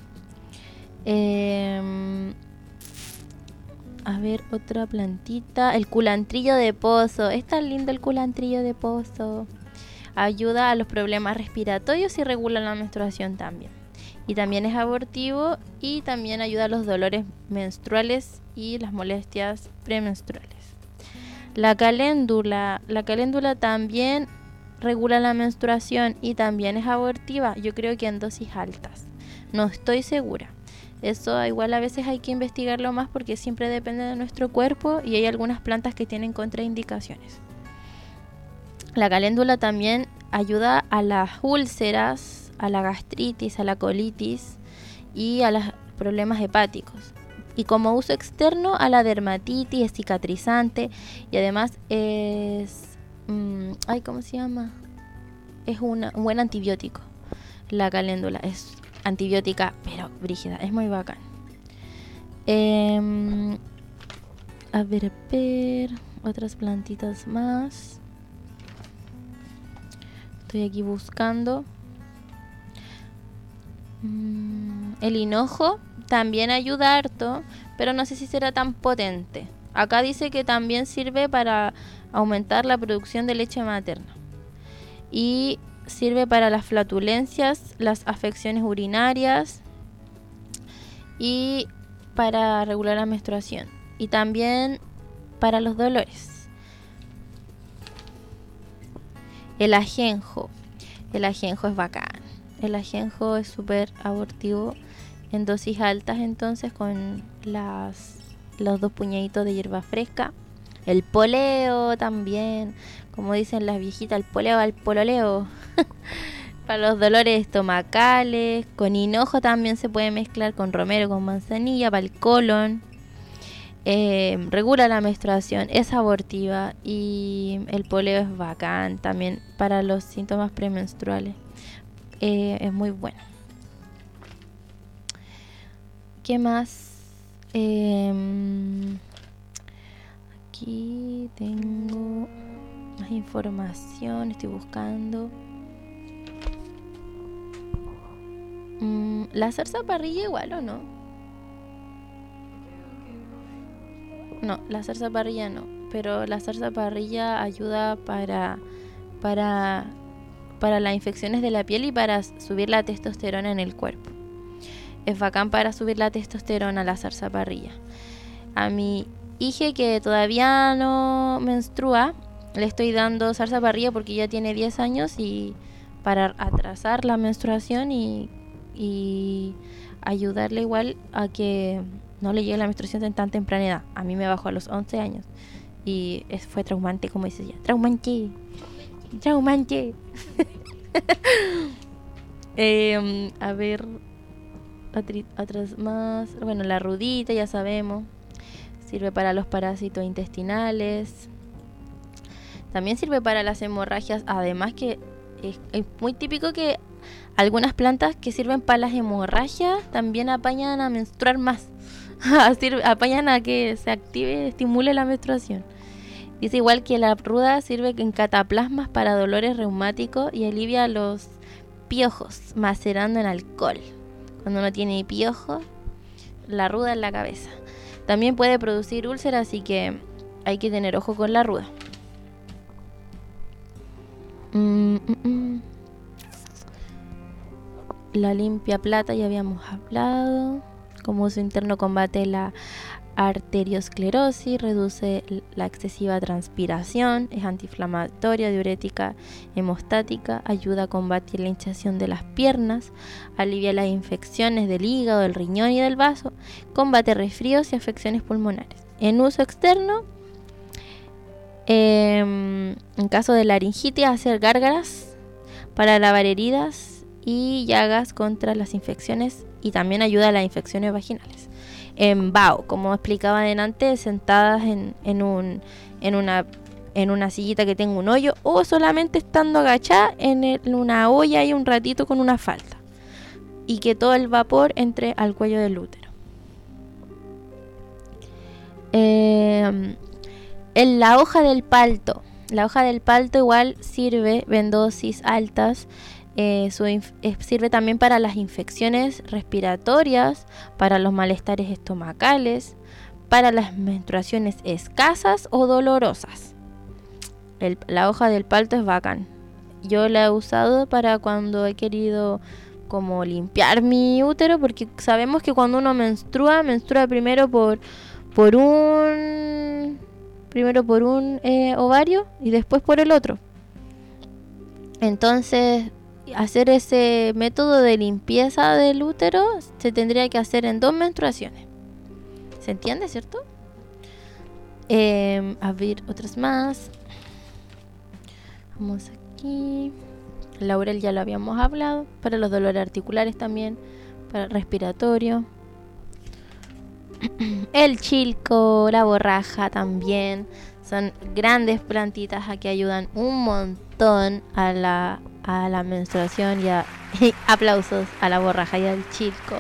A ver, otra plantita. El culantrillo de pozo. Es tan lindo el culantrillo de pozo. Ayuda a los problemas respiratorios y regula la menstruación también. Y también es abortivo y también ayuda a los dolores menstruales y las molestias premenstruales. La caléndula también regula la menstruación y también es abortiva. Yo creo que en dosis altas. No estoy segura. Eso igual a veces hay que investigarlo más porque siempre depende de nuestro cuerpo y hay algunas plantas que tienen contraindicaciones. La caléndula también ayuda a las úlceras, a la gastritis, a la colitis y a los problemas hepáticos. Y como uso externo a la dermatitis, es cicatrizante y además es... ¿cómo se llama? Es un buen antibiótico. La caléndula es antibiótica, pero brígida, es muy bacán. A ver, otras plantitas más. Estoy aquí buscando. El hinojo también ayuda harto, pero no sé si será tan potente. Acá dice que también sirve para aumentar la producción de leche materna. Y sirve para las flatulencias, las afecciones urinarias y para regular la menstruación. Y también para los dolores. El ajenjo. El ajenjo es bacán. El ajenjo es súper abortivo en dosis altas, entonces con los 2 puñaditos de hierba fresca. El poleo también, como dicen las viejitas, el poleo al pololeo. Para los dolores estomacales, con hinojo también se puede mezclar con romero, con manzanilla, para el colon. Regula la menstruación, es abortiva y el poleo es bacán también para los síntomas premenstruales. Es muy bueno. ¿Qué más? Aquí tengo más información, estoy buscando. ¿La zarzaparrilla igual o no? No, la zarzaparrilla no, pero la zarzaparrilla ayuda para las infecciones de la piel y para subir la testosterona en el cuerpo. Es bacán para subir la testosterona la zarzaparrilla. A mi hija que todavía no menstrua, le estoy dando zarzaparrilla porque ya tiene 10 años y para atrasar la menstruación y ayudarle igual a que no le llegue la menstruación en tan temprana edad. A mí me bajó a los 11 años y fue traumante, como dice ella. Traumante. A ver, otras más. Bueno, la rudita ya sabemos. Sirve para los parásitos intestinales. También sirve para las hemorragias. Además que es muy típico que algunas plantas que sirven para las hemorragias también apañan a menstruar más. Apañan a que se active, estimule la menstruación. Dice igual que la ruda sirve en cataplasmas para dolores reumáticos y alivia los piojos macerando en alcohol. Cuando uno tiene piojos, la ruda en la cabeza. También puede producir úlceras, así que hay que tener ojo con la ruda. La limpia plata ya habíamos hablado. Como uso interno combate la arteriosclerosis, reduce la excesiva transpiración, es antiinflamatoria, diurética, hemostática, ayuda a combatir la hinchazón de las piernas, alivia las infecciones del hígado, del riñón y del vaso, combate resfríos y afecciones pulmonares. En uso externo, en caso de laringitis, hacer gárgaras para lavar heridas y llagas contra las infecciones y también ayuda a las infecciones vaginales. En bao, como explicaba adelante, sentadas en una sillita que tenga un hoyo o solamente estando agachada en una olla y un ratito con una falda y que todo el vapor entre al cuello del útero. En la hoja del palto. La hoja del palto igual sirve en dosis altas. Sirve también para las infecciones respiratorias, para los malestares estomacales, para las menstruaciones escasas o dolorosas. La hoja del palto es bacán. Yo la he usado para cuando he querido como limpiar mi útero, porque sabemos que cuando uno menstrua primero por un ovario y después por el otro. Entonces hacer ese método de limpieza del útero se tendría que hacer en 2 menstruaciones. ¿Se entiende, cierto? A ver, otras más. Vamos aquí. Laurel ya lo habíamos hablado. Para los dolores articulares también. Para el respiratorio. El chilco, la borraja también. Son grandes plantitas que ayudan un montón a la menstruación y aplausos a la borraja y al chilco.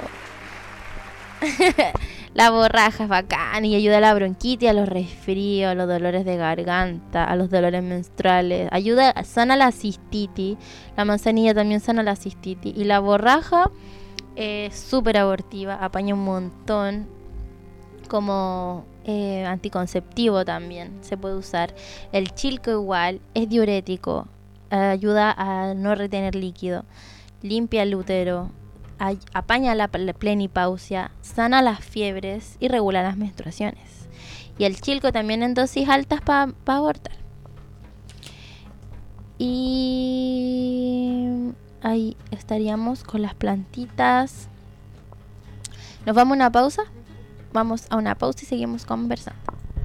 La borraja es bacán y ayuda a la bronquitis, a los resfríos, a los dolores de garganta, a los dolores menstruales. Sana la cistitis. La manzanilla también sana la cistitis. Y la borraja es súper abortiva, apaña un montón. Como anticonceptivo también se puede usar. El chilco igual es diurético, ayuda a no retener líquido, limpia el útero, apaña la plenipausia, sana las fiebres y regula las menstruaciones. Y el chilco también en dosis altas para abortar. Y ahí estaríamos con las plantitas. ¿Nos vamos a una pausa? Vamos a una pausa y seguimos conversando.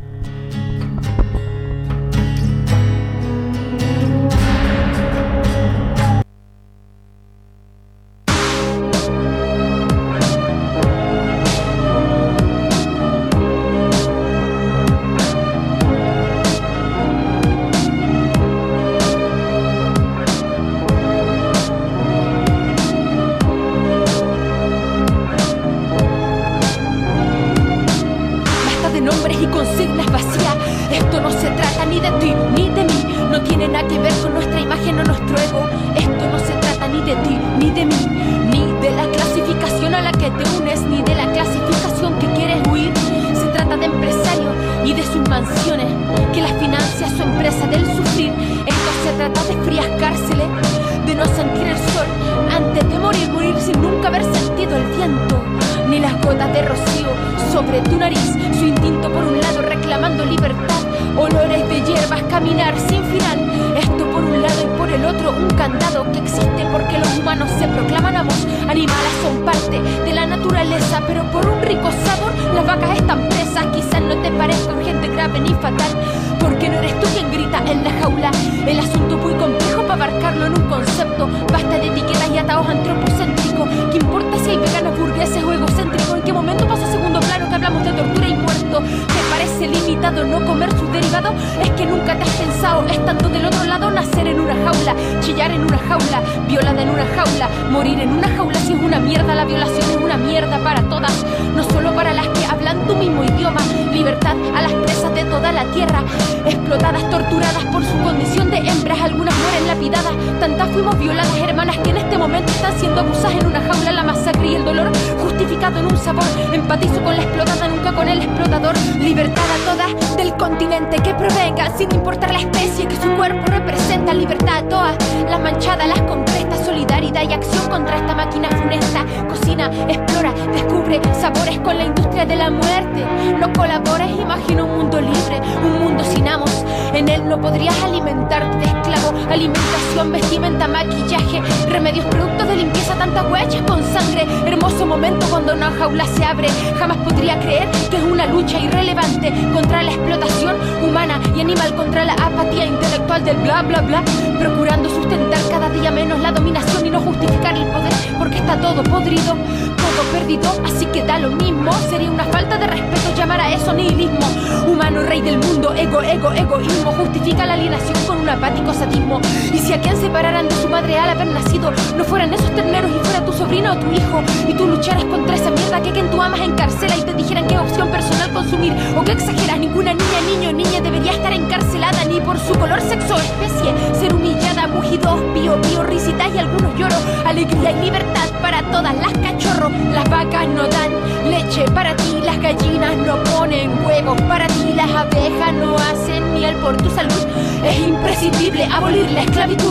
Morir en una jaula si es una mierda, la violación es una mierda para todas, no solo para las que hablan tu mismo idioma. Libertad a las presas de toda la tierra, explotadas, torturadas por su condición de hembras, algunas mueren lapidadas. Tantas fuimos violadas, hermanas, que en este momento están siendo abusadas en una jaula. La masacre y el dolor justificado en un sabor. Empatizo con la explotada, nunca con el explotador. Libertad a todas del continente que provenga, sin importar la especie que su cuerpo representa. Libertad a todas las manchadas, las comprestas, solidaridad y acción contra esta máquina funesta. Cocina, explora, descubre sabores con la industria de la muerte. No colabores, imagina un mundo libre, un mundo sin amos. En él no podrías alimentarte de esclavo. Alimentación, vestimenta, maquillaje, remedios, productos de limpieza, tantas huellas con sangre. Hermoso momento cuando una jaula se abre. Jamás podría creer que es una lucha irrelevante contra la explotación humana y animal, contra la apatía intelectual del bla bla bla, procurando sustentar cada día menos la dominación y no justificar el poder, porque está todo podrido, todo perdido, así que da lo mismo. Sería una falta de respeto llamar a eso nihilismo. Humano, rey del mundo, egoísmo, justifica la alienación con un apático sadismo. Y si a quien separaran de su madre al haber nacido no fueran esos terneros y fuera tu sobrino o tu hijo, y tú lucharas contra esa mierda que quien tú amas encarcela, y te dijeran qué opción personal consumir o que exageras, ninguna niña, niño, niña debería estar encarcelada ni por su color, sexo o especie, ser humillada, mugidos, pío, risitas y algunos lloros. Alegría y libertad para todas las cachorros. Las vacas no dan leche para ti, las gallinas no ponen huevos para ti, las abejas no hacen miel por tu salud. Es imprescindible abolir la esclavitud.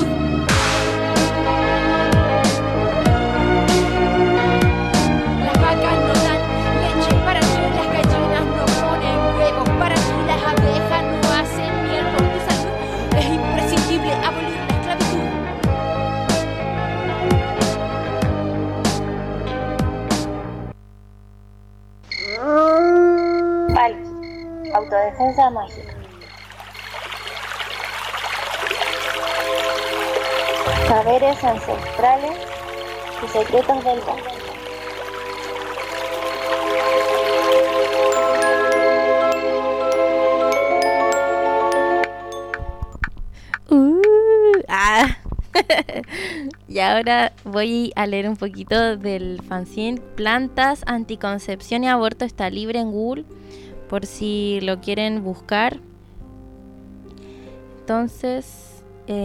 Las vacas no dan leche para ti, las gallinas no ponen huevos para ti, las abejas no hacen miel por tu salud. Es imprescindible abolir la esclavitud. Autodefensa mágica. Saberes ancestrales y secretos del bosque. Y ahora voy a leer un poquito del fanzine Plantas, Anticoncepción y Aborto. Está libre en Google por si lo quieren buscar. Entonces,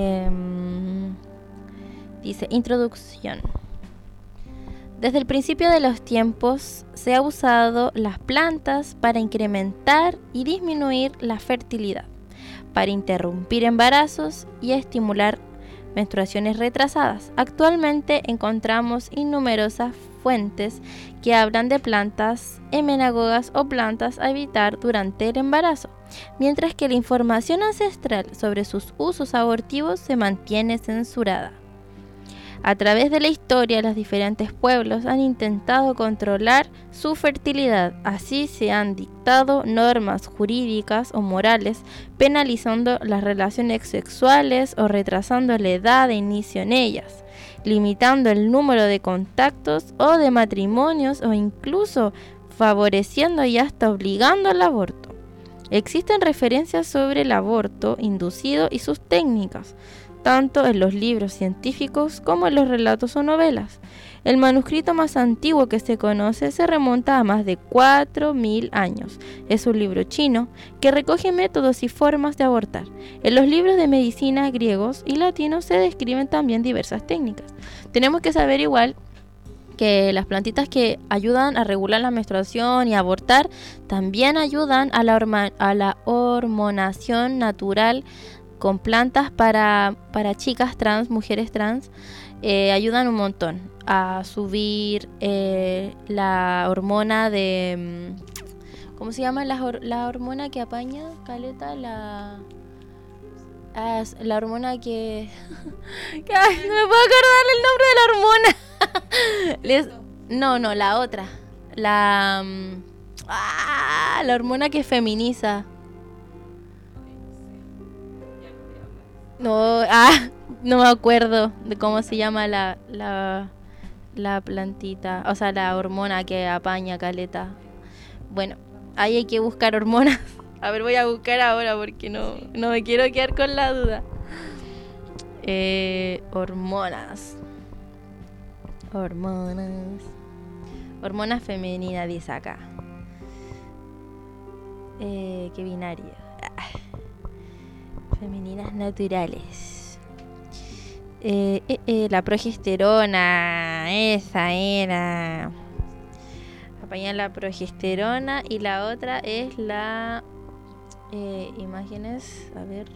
dice, introducción. Desde el principio de los tiempos se ha usado las plantas para incrementar y disminuir la fertilidad, para interrumpir embarazos y estimular menstruaciones retrasadas. Actualmente encontramos innumerosas fuentes que hablan de plantas emmenagogas o plantas a evitar durante el embarazo, mientras que la información ancestral sobre sus usos abortivos se mantiene censurada. A través de la historia, los diferentes pueblos han intentado controlar su fertilidad. Así se han dictado normas jurídicas o morales penalizando las relaciones sexuales o retrasando la edad de inicio en ellas, limitando el número de contactos o de matrimonios o incluso favoreciendo y hasta obligando al aborto. Existen referencias sobre el aborto inducido y sus técnicas, tanto en los libros científicos como en los relatos o novelas. El manuscrito más antiguo que se conoce se remonta a más de 4.000 años. Es un libro chino que recoge métodos y formas de abortar. En los libros de medicina griegos y latinos se describen también diversas técnicas. Tenemos que saber igual que las plantitas que ayudan a regular la menstruación y a abortar también ayudan a la hormonación natural con plantas para chicas trans, mujeres trans, ayudan un montón a subir la hormona de... ¿Cómo se llama la hormona que apaña, Caleta? La hormona que... Ay, no me puedo acordar el nombre de la hormona. No, la otra. La hormona que feminiza. No me acuerdo de cómo se llama la plantita, o sea, la hormona que apaña, Caleta. Bueno, ahí hay que buscar hormonas. A ver, voy a buscar ahora porque no me quiero quedar con la duda. Hormonas femeninas, dice acá. Qué binario. Femeninas naturales. La progesterona, esa era. Apañar la progesterona y la otra es la imágenes, a ver.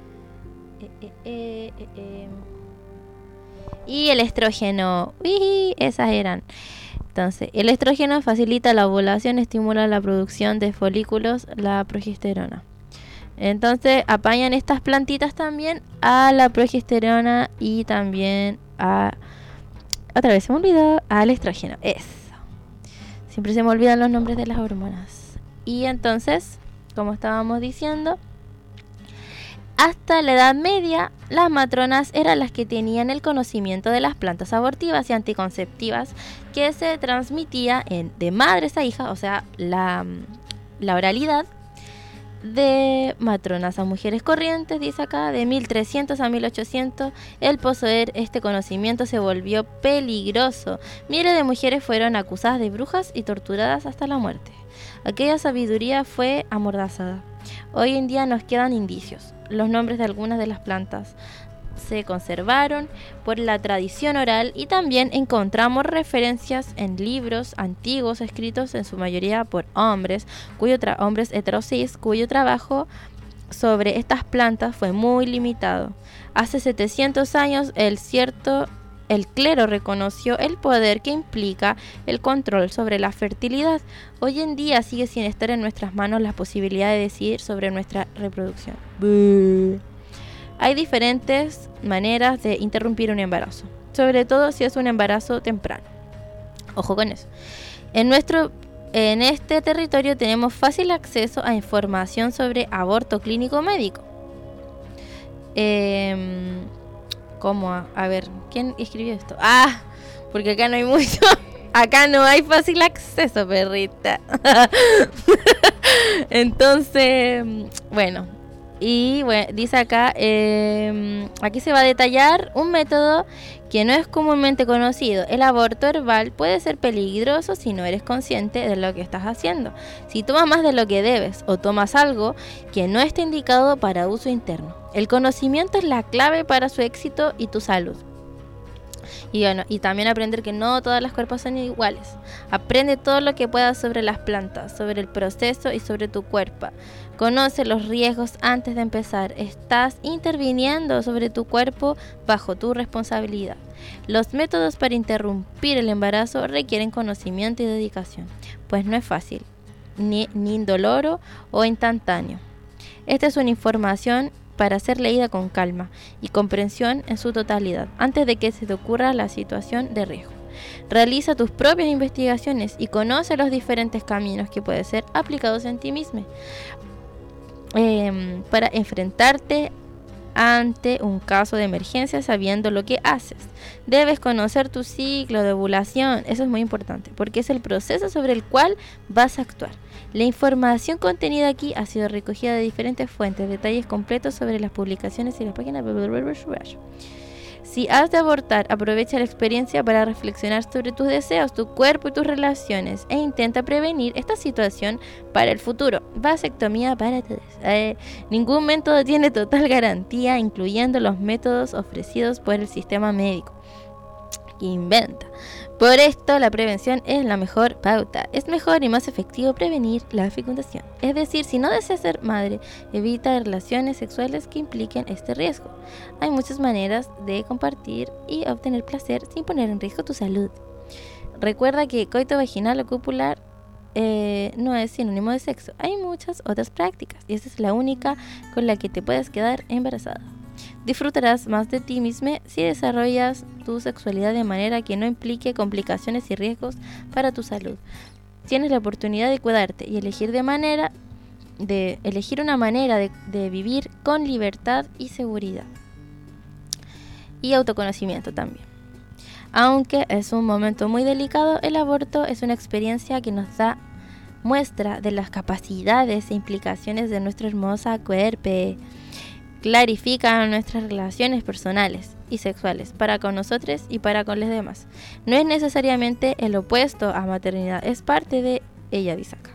Y el estrógeno. Esas eran. Entonces, el estrógeno facilita la ovulación, estimula la producción de folículos, la progesterona. Entonces apañan estas plantitas también a la progesterona y también otra vez se me olvidó, al estrógeno. Eso. Siempre se me olvidan los nombres de las hormonas. Y entonces, como estábamos diciendo, hasta la Edad Media, las matronas eran las que tenían el conocimiento de las plantas abortivas y anticonceptivas que se transmitía de madres a hijas, o sea, la oralidad, de matronas a mujeres corrientes, dice acá, de 1300 a 1800, el poseer este conocimiento se volvió peligroso. Miles de mujeres fueron acusadas de brujas y torturadas hasta la muerte. Aquella sabiduría fue amordazada. Hoy en día nos quedan indicios. Los nombres de algunas de las plantas se conservaron por la tradición oral y también encontramos referencias en libros antiguos escritos en su mayoría por hombres, hombres heterosis, cuyo trabajo sobre estas plantas fue muy limitado. Hace 700 años el clero reconoció el poder que implica el control sobre la fertilidad. Hoy en día sigue sin estar en nuestras manos la posibilidad de decidir sobre nuestra reproducción. Hay diferentes maneras de interrumpir un embarazo, sobre todo si es un embarazo temprano. Ojo con eso. En nuestro En este territorio tenemos fácil acceso a información sobre aborto clínico médico. ¿Cómo? A ver, ¿quién escribió esto? Ah, porque acá no hay mucho. Acá no hay fácil acceso, perrita. Entonces, bueno. Y bueno, dice acá, aquí se va a detallar un método que no es comúnmente conocido. El aborto herbal puede ser peligroso si no eres consciente de lo que estás haciendo. Si tomas más de lo que debes o tomas algo que no está indicado para uso interno. El conocimiento es la clave para su éxito y tu salud. Y bueno, y también aprender que no todas las cuerpos son iguales. Aprende todo lo que puedas sobre las plantas, sobre el proceso y sobre tu cuerpo. Conoce los riesgos antes de empezar. Estás interviniendo sobre tu cuerpo bajo tu responsabilidad. Los métodos para interrumpir el embarazo requieren conocimiento y dedicación, pues no es fácil, ni indoloro o instantáneo. Esta es una información para ser leída con calma y comprensión en su totalidad, antes de que se te ocurra la situación de riesgo. Realiza tus propias investigaciones y conoce los diferentes caminos que pueden ser aplicados en ti mismo para enfrentarte ante un caso de emergencia sabiendo lo que haces. Debes conocer tu ciclo de ovulación, eso es muy importante, porque es el proceso sobre el cual vas a actuar. La información contenida aquí ha sido recogida de diferentes fuentes, detalles completos sobre las publicaciones y las páginas. Si has de abortar, aprovecha la experiencia para reflexionar sobre tus deseos, tu cuerpo y tus relaciones e intenta prevenir esta situación para el futuro. Vasectomía para todos. Ningún método tiene total garantía, incluyendo los métodos ofrecidos por el sistema médico que inventa. Por esto, la prevención es la mejor pauta. Es mejor y más efectivo prevenir la fecundación. Es decir, si no deseas ser madre, evita relaciones sexuales que impliquen este riesgo. Hay muchas maneras de compartir y obtener placer sin poner en riesgo tu salud. Recuerda que coito vaginal o copular no es sinónimo de sexo. Hay muchas otras prácticas y esta es la única con la que te puedes quedar embarazada. Disfrutarás más de ti misma si desarrollas tu sexualidad de manera que no implique complicaciones y riesgos para tu salud. Tienes la oportunidad de cuidarte y elegir una manera de vivir con libertad y seguridad. Y autoconocimiento también. Aunque es un momento muy delicado, el aborto es una experiencia que nos da muestra de las capacidades e implicaciones de nuestro hermoso cuerpo. Clarifica nuestras relaciones personales y sexuales para con nosotros y para con los demás. No es necesariamente el opuesto a maternidad, es parte de ella, dice acá.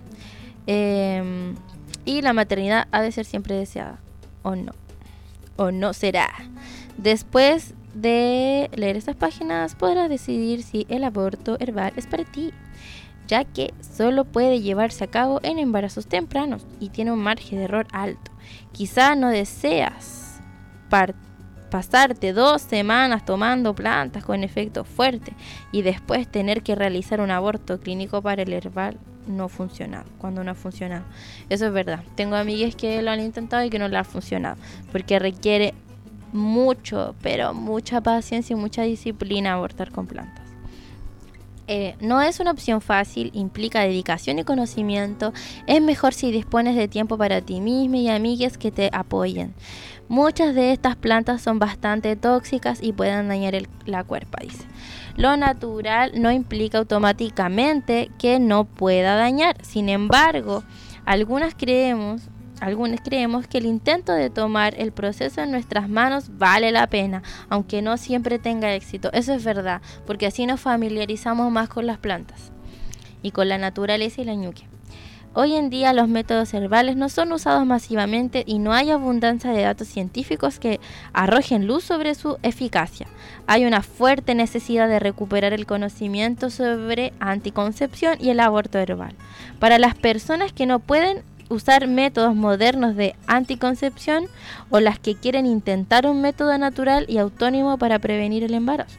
Y la maternidad ha de ser siempre deseada, o no será. Después de leer estas páginas podrás decidir si el aborto herbal es para ti, ya que solo puede llevarse a cabo en embarazos tempranos y tiene un margen de error alto. Quizá no deseas pasarte 2 semanas tomando plantas con efecto fuerte y después tener que realizar un aborto clínico para el herbal cuando no ha funcionado. Eso es verdad. Tengo amigas que lo han intentado y que no le ha funcionado, porque requiere mucho, pero mucha paciencia y mucha disciplina abortar con plantas. No es una opción fácil, implica dedicación y conocimiento. Es mejor si dispones de tiempo para ti mismo y amigas que te apoyen. Muchas de estas plantas son bastante tóxicas y pueden dañar la cuerpa, dice. Lo natural no implica automáticamente que no pueda dañar. Sin embargo, algunos creemos que el intento de tomar el proceso en nuestras manos vale la pena, aunque no siempre tenga éxito. Eso es verdad, porque así nos familiarizamos más con las plantas y con la naturaleza y la ñuque. Hoy en día los métodos herbales no son usados masivamente y no hay abundancia de datos científicos que arrojen luz sobre su eficacia. Hay una fuerte necesidad de recuperar el conocimiento sobre anticoncepción y el aborto herbal. Para las personas que no pueden usar métodos modernos de anticoncepción o las que quieren intentar un método natural y autónomo para prevenir el embarazo.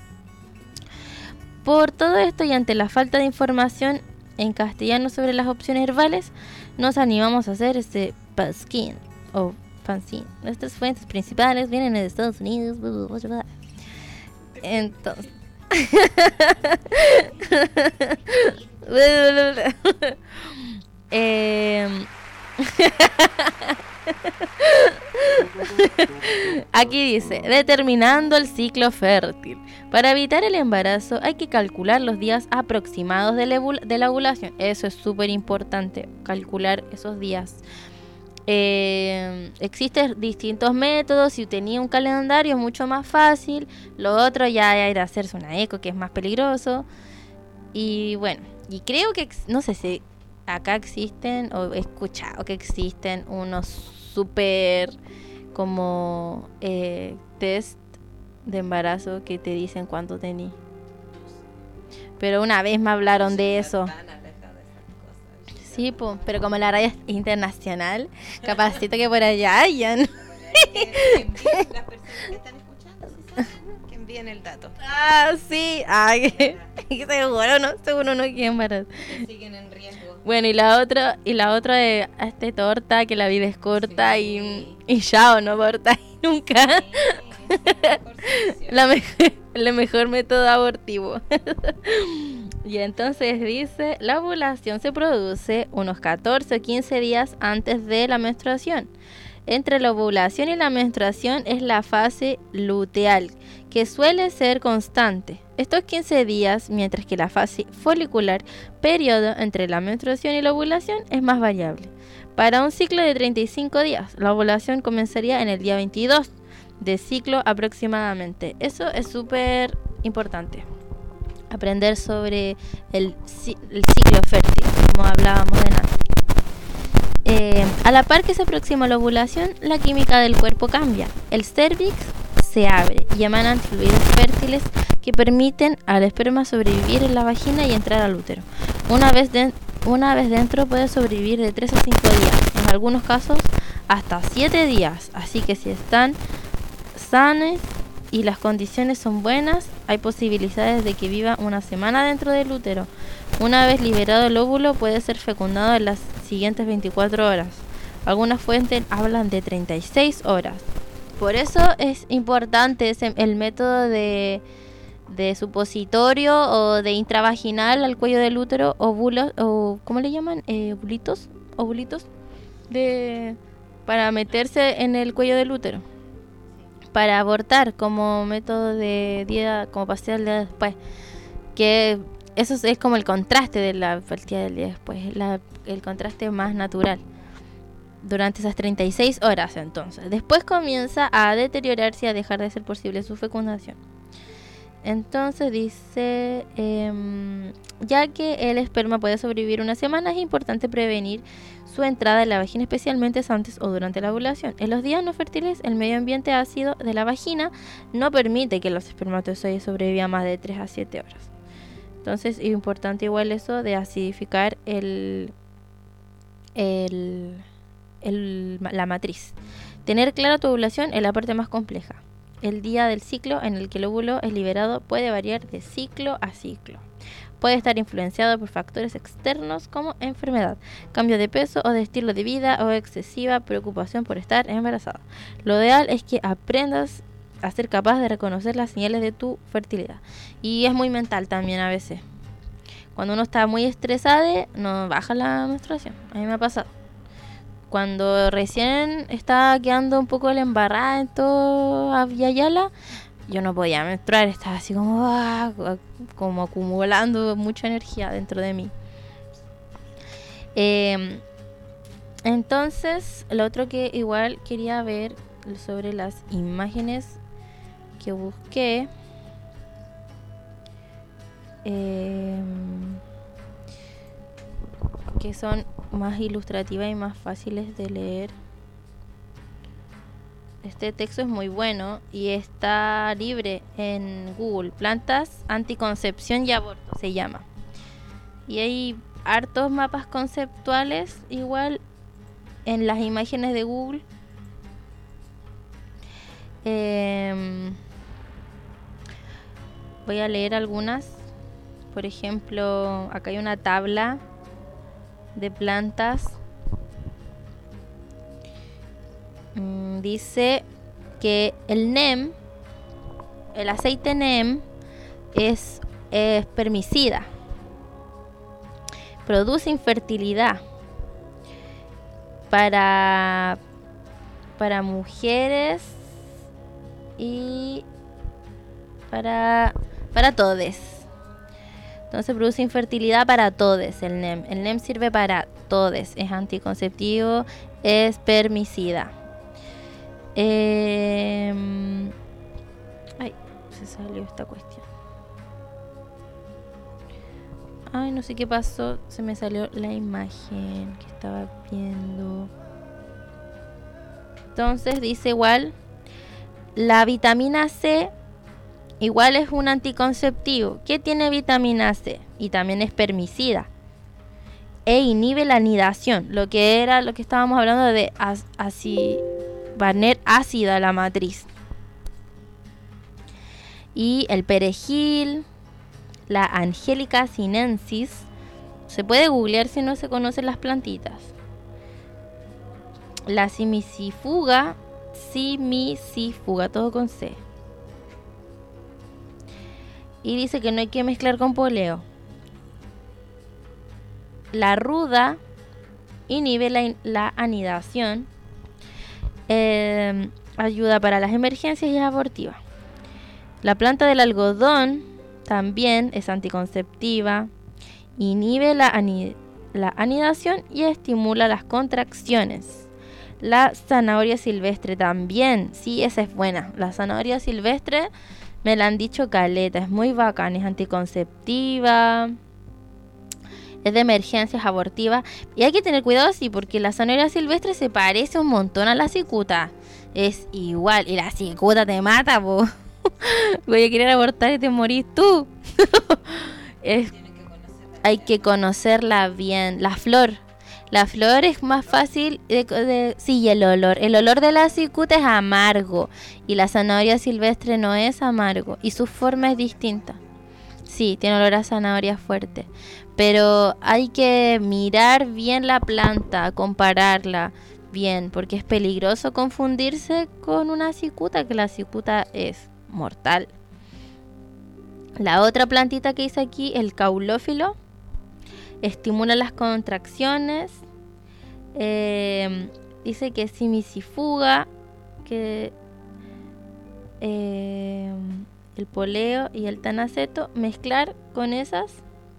Por todo esto y ante la falta de información en castellano sobre las opciones herbales, nos animamos a hacer este pasquín o fanzine. Nuestras fuentes principales vienen de Estados Unidos. Entonces Aquí dice, determinando el ciclo fértil. Para evitar el embarazo hay que calcular los días aproximados de la ovulación. Eso es súper importante, calcular esos días. Existen distintos métodos. Si tenía un calendario es mucho más fácil. Lo otro ya era hacerse una eco, que es más peligroso. Y bueno, y creo que, no sé si acá existen, o he escuchado que existen unos súper como test de embarazo que te dicen cuánto tení. Pero una vez me hablaron de eso. Sí, pero como la radio es internacional, capacito que por allá hayan. Que envíen las personas que están escuchando, si saben, que envíen el dato. Ah, sí. Que seguro no quiere embarazo. Que siguen en riesgo. Bueno, y la otra es hazte torta, que la vida es corta, Sí. y chao, no abortáis nunca. El mejor método abortivo. Y entonces dice, la ovulación se produce unos 14 o 15 días antes de la menstruación. Entre la ovulación y la menstruación es la fase luteal, que suele ser constante. Estos 15 días, mientras que la fase folicular, periodo entre la menstruación y la ovulación, es más variable. Para un ciclo de 35 días, la ovulación comenzaría en el día 22 de ciclo aproximadamente. Eso es súper importante. Aprender sobre el ciclo fértil, como hablábamos de antes. A la par que se aproxima la ovulación, la química del cuerpo cambia. El cérvix se abre y emanan fluidos fértiles que permiten al esperma sobrevivir en la vagina y entrar al útero. Una vez dentro puede sobrevivir de 3 a 5 días, en algunos casos hasta 7 días. Así que si están sanos y las condiciones son buenas, hay posibilidades de que viva una semana dentro del útero. Una vez liberado el óvulo, puede ser fecundado en las siguientes 24 horas. Algunas fuentes hablan de 36 horas. Por eso es importante el método de supositorio o de intravaginal al cuello del útero, óvulos, o ¿cómo le llaman? Ovulitos para meterse en el cuello del útero. Para abortar como método de día, como paseo el día después, que eso es como el contraste de la fertilidad del día después, el contraste más natural durante esas 36 horas. Entonces después comienza a deteriorarse y a dejar de ser posible su fecundación. Entonces dice, ya que el esperma puede sobrevivir una semana, es importante prevenir su entrada en la vagina, especialmente antes o durante la ovulación. En los días no fértiles, el medio ambiente ácido de la vagina no permite que los espermatozoides sobrevivan más de 3 a 7 horas. Entonces es importante igual eso de acidificar la matriz. Tener clara tu ovulación es la parte más compleja. El día del ciclo en el que el óvulo es liberado puede variar de ciclo a ciclo. Puede estar influenciado por factores externos como enfermedad, cambio de peso o de estilo de vida o excesiva preocupación por estar embarazada. Lo ideal es que aprendas a ser capaz de reconocer las señales de tu fertilidad. Y es muy mental también a veces. Cuando uno está muy estresado, no baja la menstruación. A mí me ha pasado. Cuando recién estaba quedando un poco la embarrada en todo Ayala, yo no podía menstruar, estaba así como acumulando mucha energía dentro de mí. Entonces, lo otro que igual quería ver sobre las imágenes que busqué, que son más ilustrativas y más fáciles de leer. Este texto es muy bueno y está libre en Google. Plantas, anticoncepción y aborto se llama. Y hay hartos mapas conceptuales igual en las imágenes de Google. Voy a leer algunas. Por ejemplo, acá hay una tabla de plantas. Dice que el NEM, el aceite NEM, es espermicida, produce infertilidad para mujeres y para todos. Entonces produce infertilidad para todos el NEM. El NEM sirve para todos. Es anticonceptivo, es espermicida. Ay, se salió esta cuestión. Ay, no sé qué pasó. Se me salió la imagen que estaba viendo. Entonces dice igual, la vitamina C igual es un anticonceptivo. ¿Qué tiene vitamina C? Y también es espermicida. E inhibe la anidación, lo que estábamos hablando de poner ácida la matriz. Y el perejil, la Angelica sinensis, se puede googlear si no se conocen las plantitas. La simicifuga, todo con C. Y dice que no hay que mezclar con poleo. La ruda inhibe la anidación. Ayuda para las emergencias y es abortiva. La planta del algodón también es anticonceptiva. Inhibe la anidación y estimula las contracciones. La zanahoria silvestre también. Sí, esa es buena. La zanahoria silvestre me la han dicho caleta. Es muy bacán. Es anticonceptiva. Es de emergencias, abortiva. Y hay que tener cuidado así, porque la zanahoria silvestre se parece un montón a la cicuta. Es igual. Y la cicuta te mata, po. Voy a querer abortar y te morís tú. Hay que conocerla bien. La flor es más fácil sí, el olor. El olor de la cicuta es amargo. Y la zanahoria silvestre no es amargo. Y su forma es distinta. Sí, tiene olor a zanahoria fuerte. Pero hay que mirar bien la planta, compararla bien, porque es peligroso confundirse con una cicuta, que la cicuta es mortal. La otra plantita que dice aquí, el caulófilo, estimula las contracciones. Dice que es simicifuga, que el poleo y el tanaceto, mezclar con esas.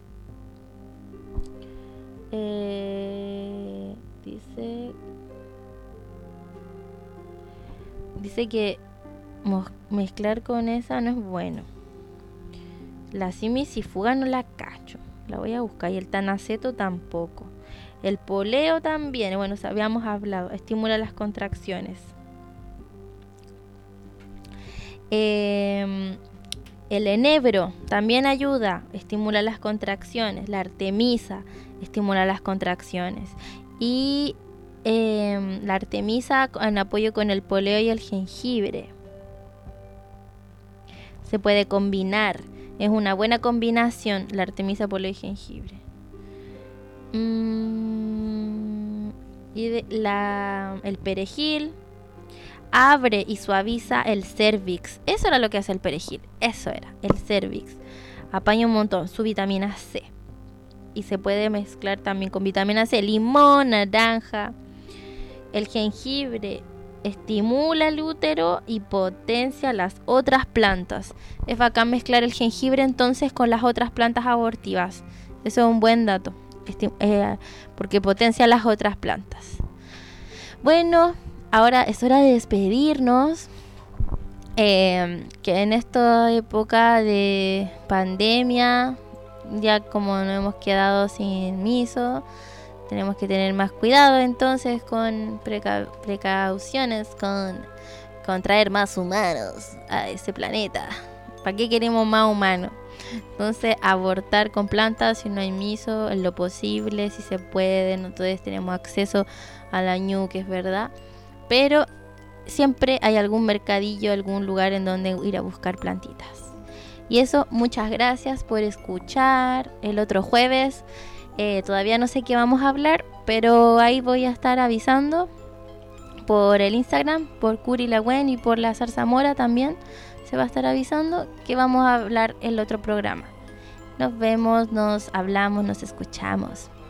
Dice que mezclar con esa no es bueno. La simicifuga no la cacho, la voy a buscar. Y el tanaceto tampoco. El poleo también, bueno, habíamos hablado, estimula las contracciones. El enebro también ayuda, estimula las contracciones. La artemisa estimula las contracciones. Y la artemisa en apoyo con el poleo y el jengibre. Se puede combinar. Es una buena combinación la artemisa, poleo y jengibre. El perejil abre y suaviza el cervix. Eso era lo que hace el perejil. Eso era, el cervix. Apaña un montón su vitamina C. Y se puede mezclar también con vitamina C. Limón, naranja. El jengibre estimula el útero y potencia las otras plantas. Es bacán mezclar el jengibre entonces con las otras plantas abortivas. Eso es un buen dato. Porque potencia las otras plantas. Bueno, ahora es hora de despedirnos. Que en esta época de pandemia, ya como nos hemos quedado sin miso, tenemos que tener más cuidado entonces con precauciones, con traer más humanos a ese planeta. ¿Para qué queremos más humanos? Entonces, abortar con plantas si no hay miso, en lo posible, si se puede. No todos tenemos acceso a la ñu, que es verdad. Pero siempre hay algún mercadillo, algún lugar en donde ir a buscar plantitas. Y eso, muchas gracias por escuchar. El otro jueves, todavía no sé qué vamos a hablar, pero ahí voy a estar avisando por el Instagram, por Curi Lagüen y por la Zarzamora también. Se va a estar avisando que vamos a hablar el otro programa. Nos vemos, nos hablamos, nos escuchamos.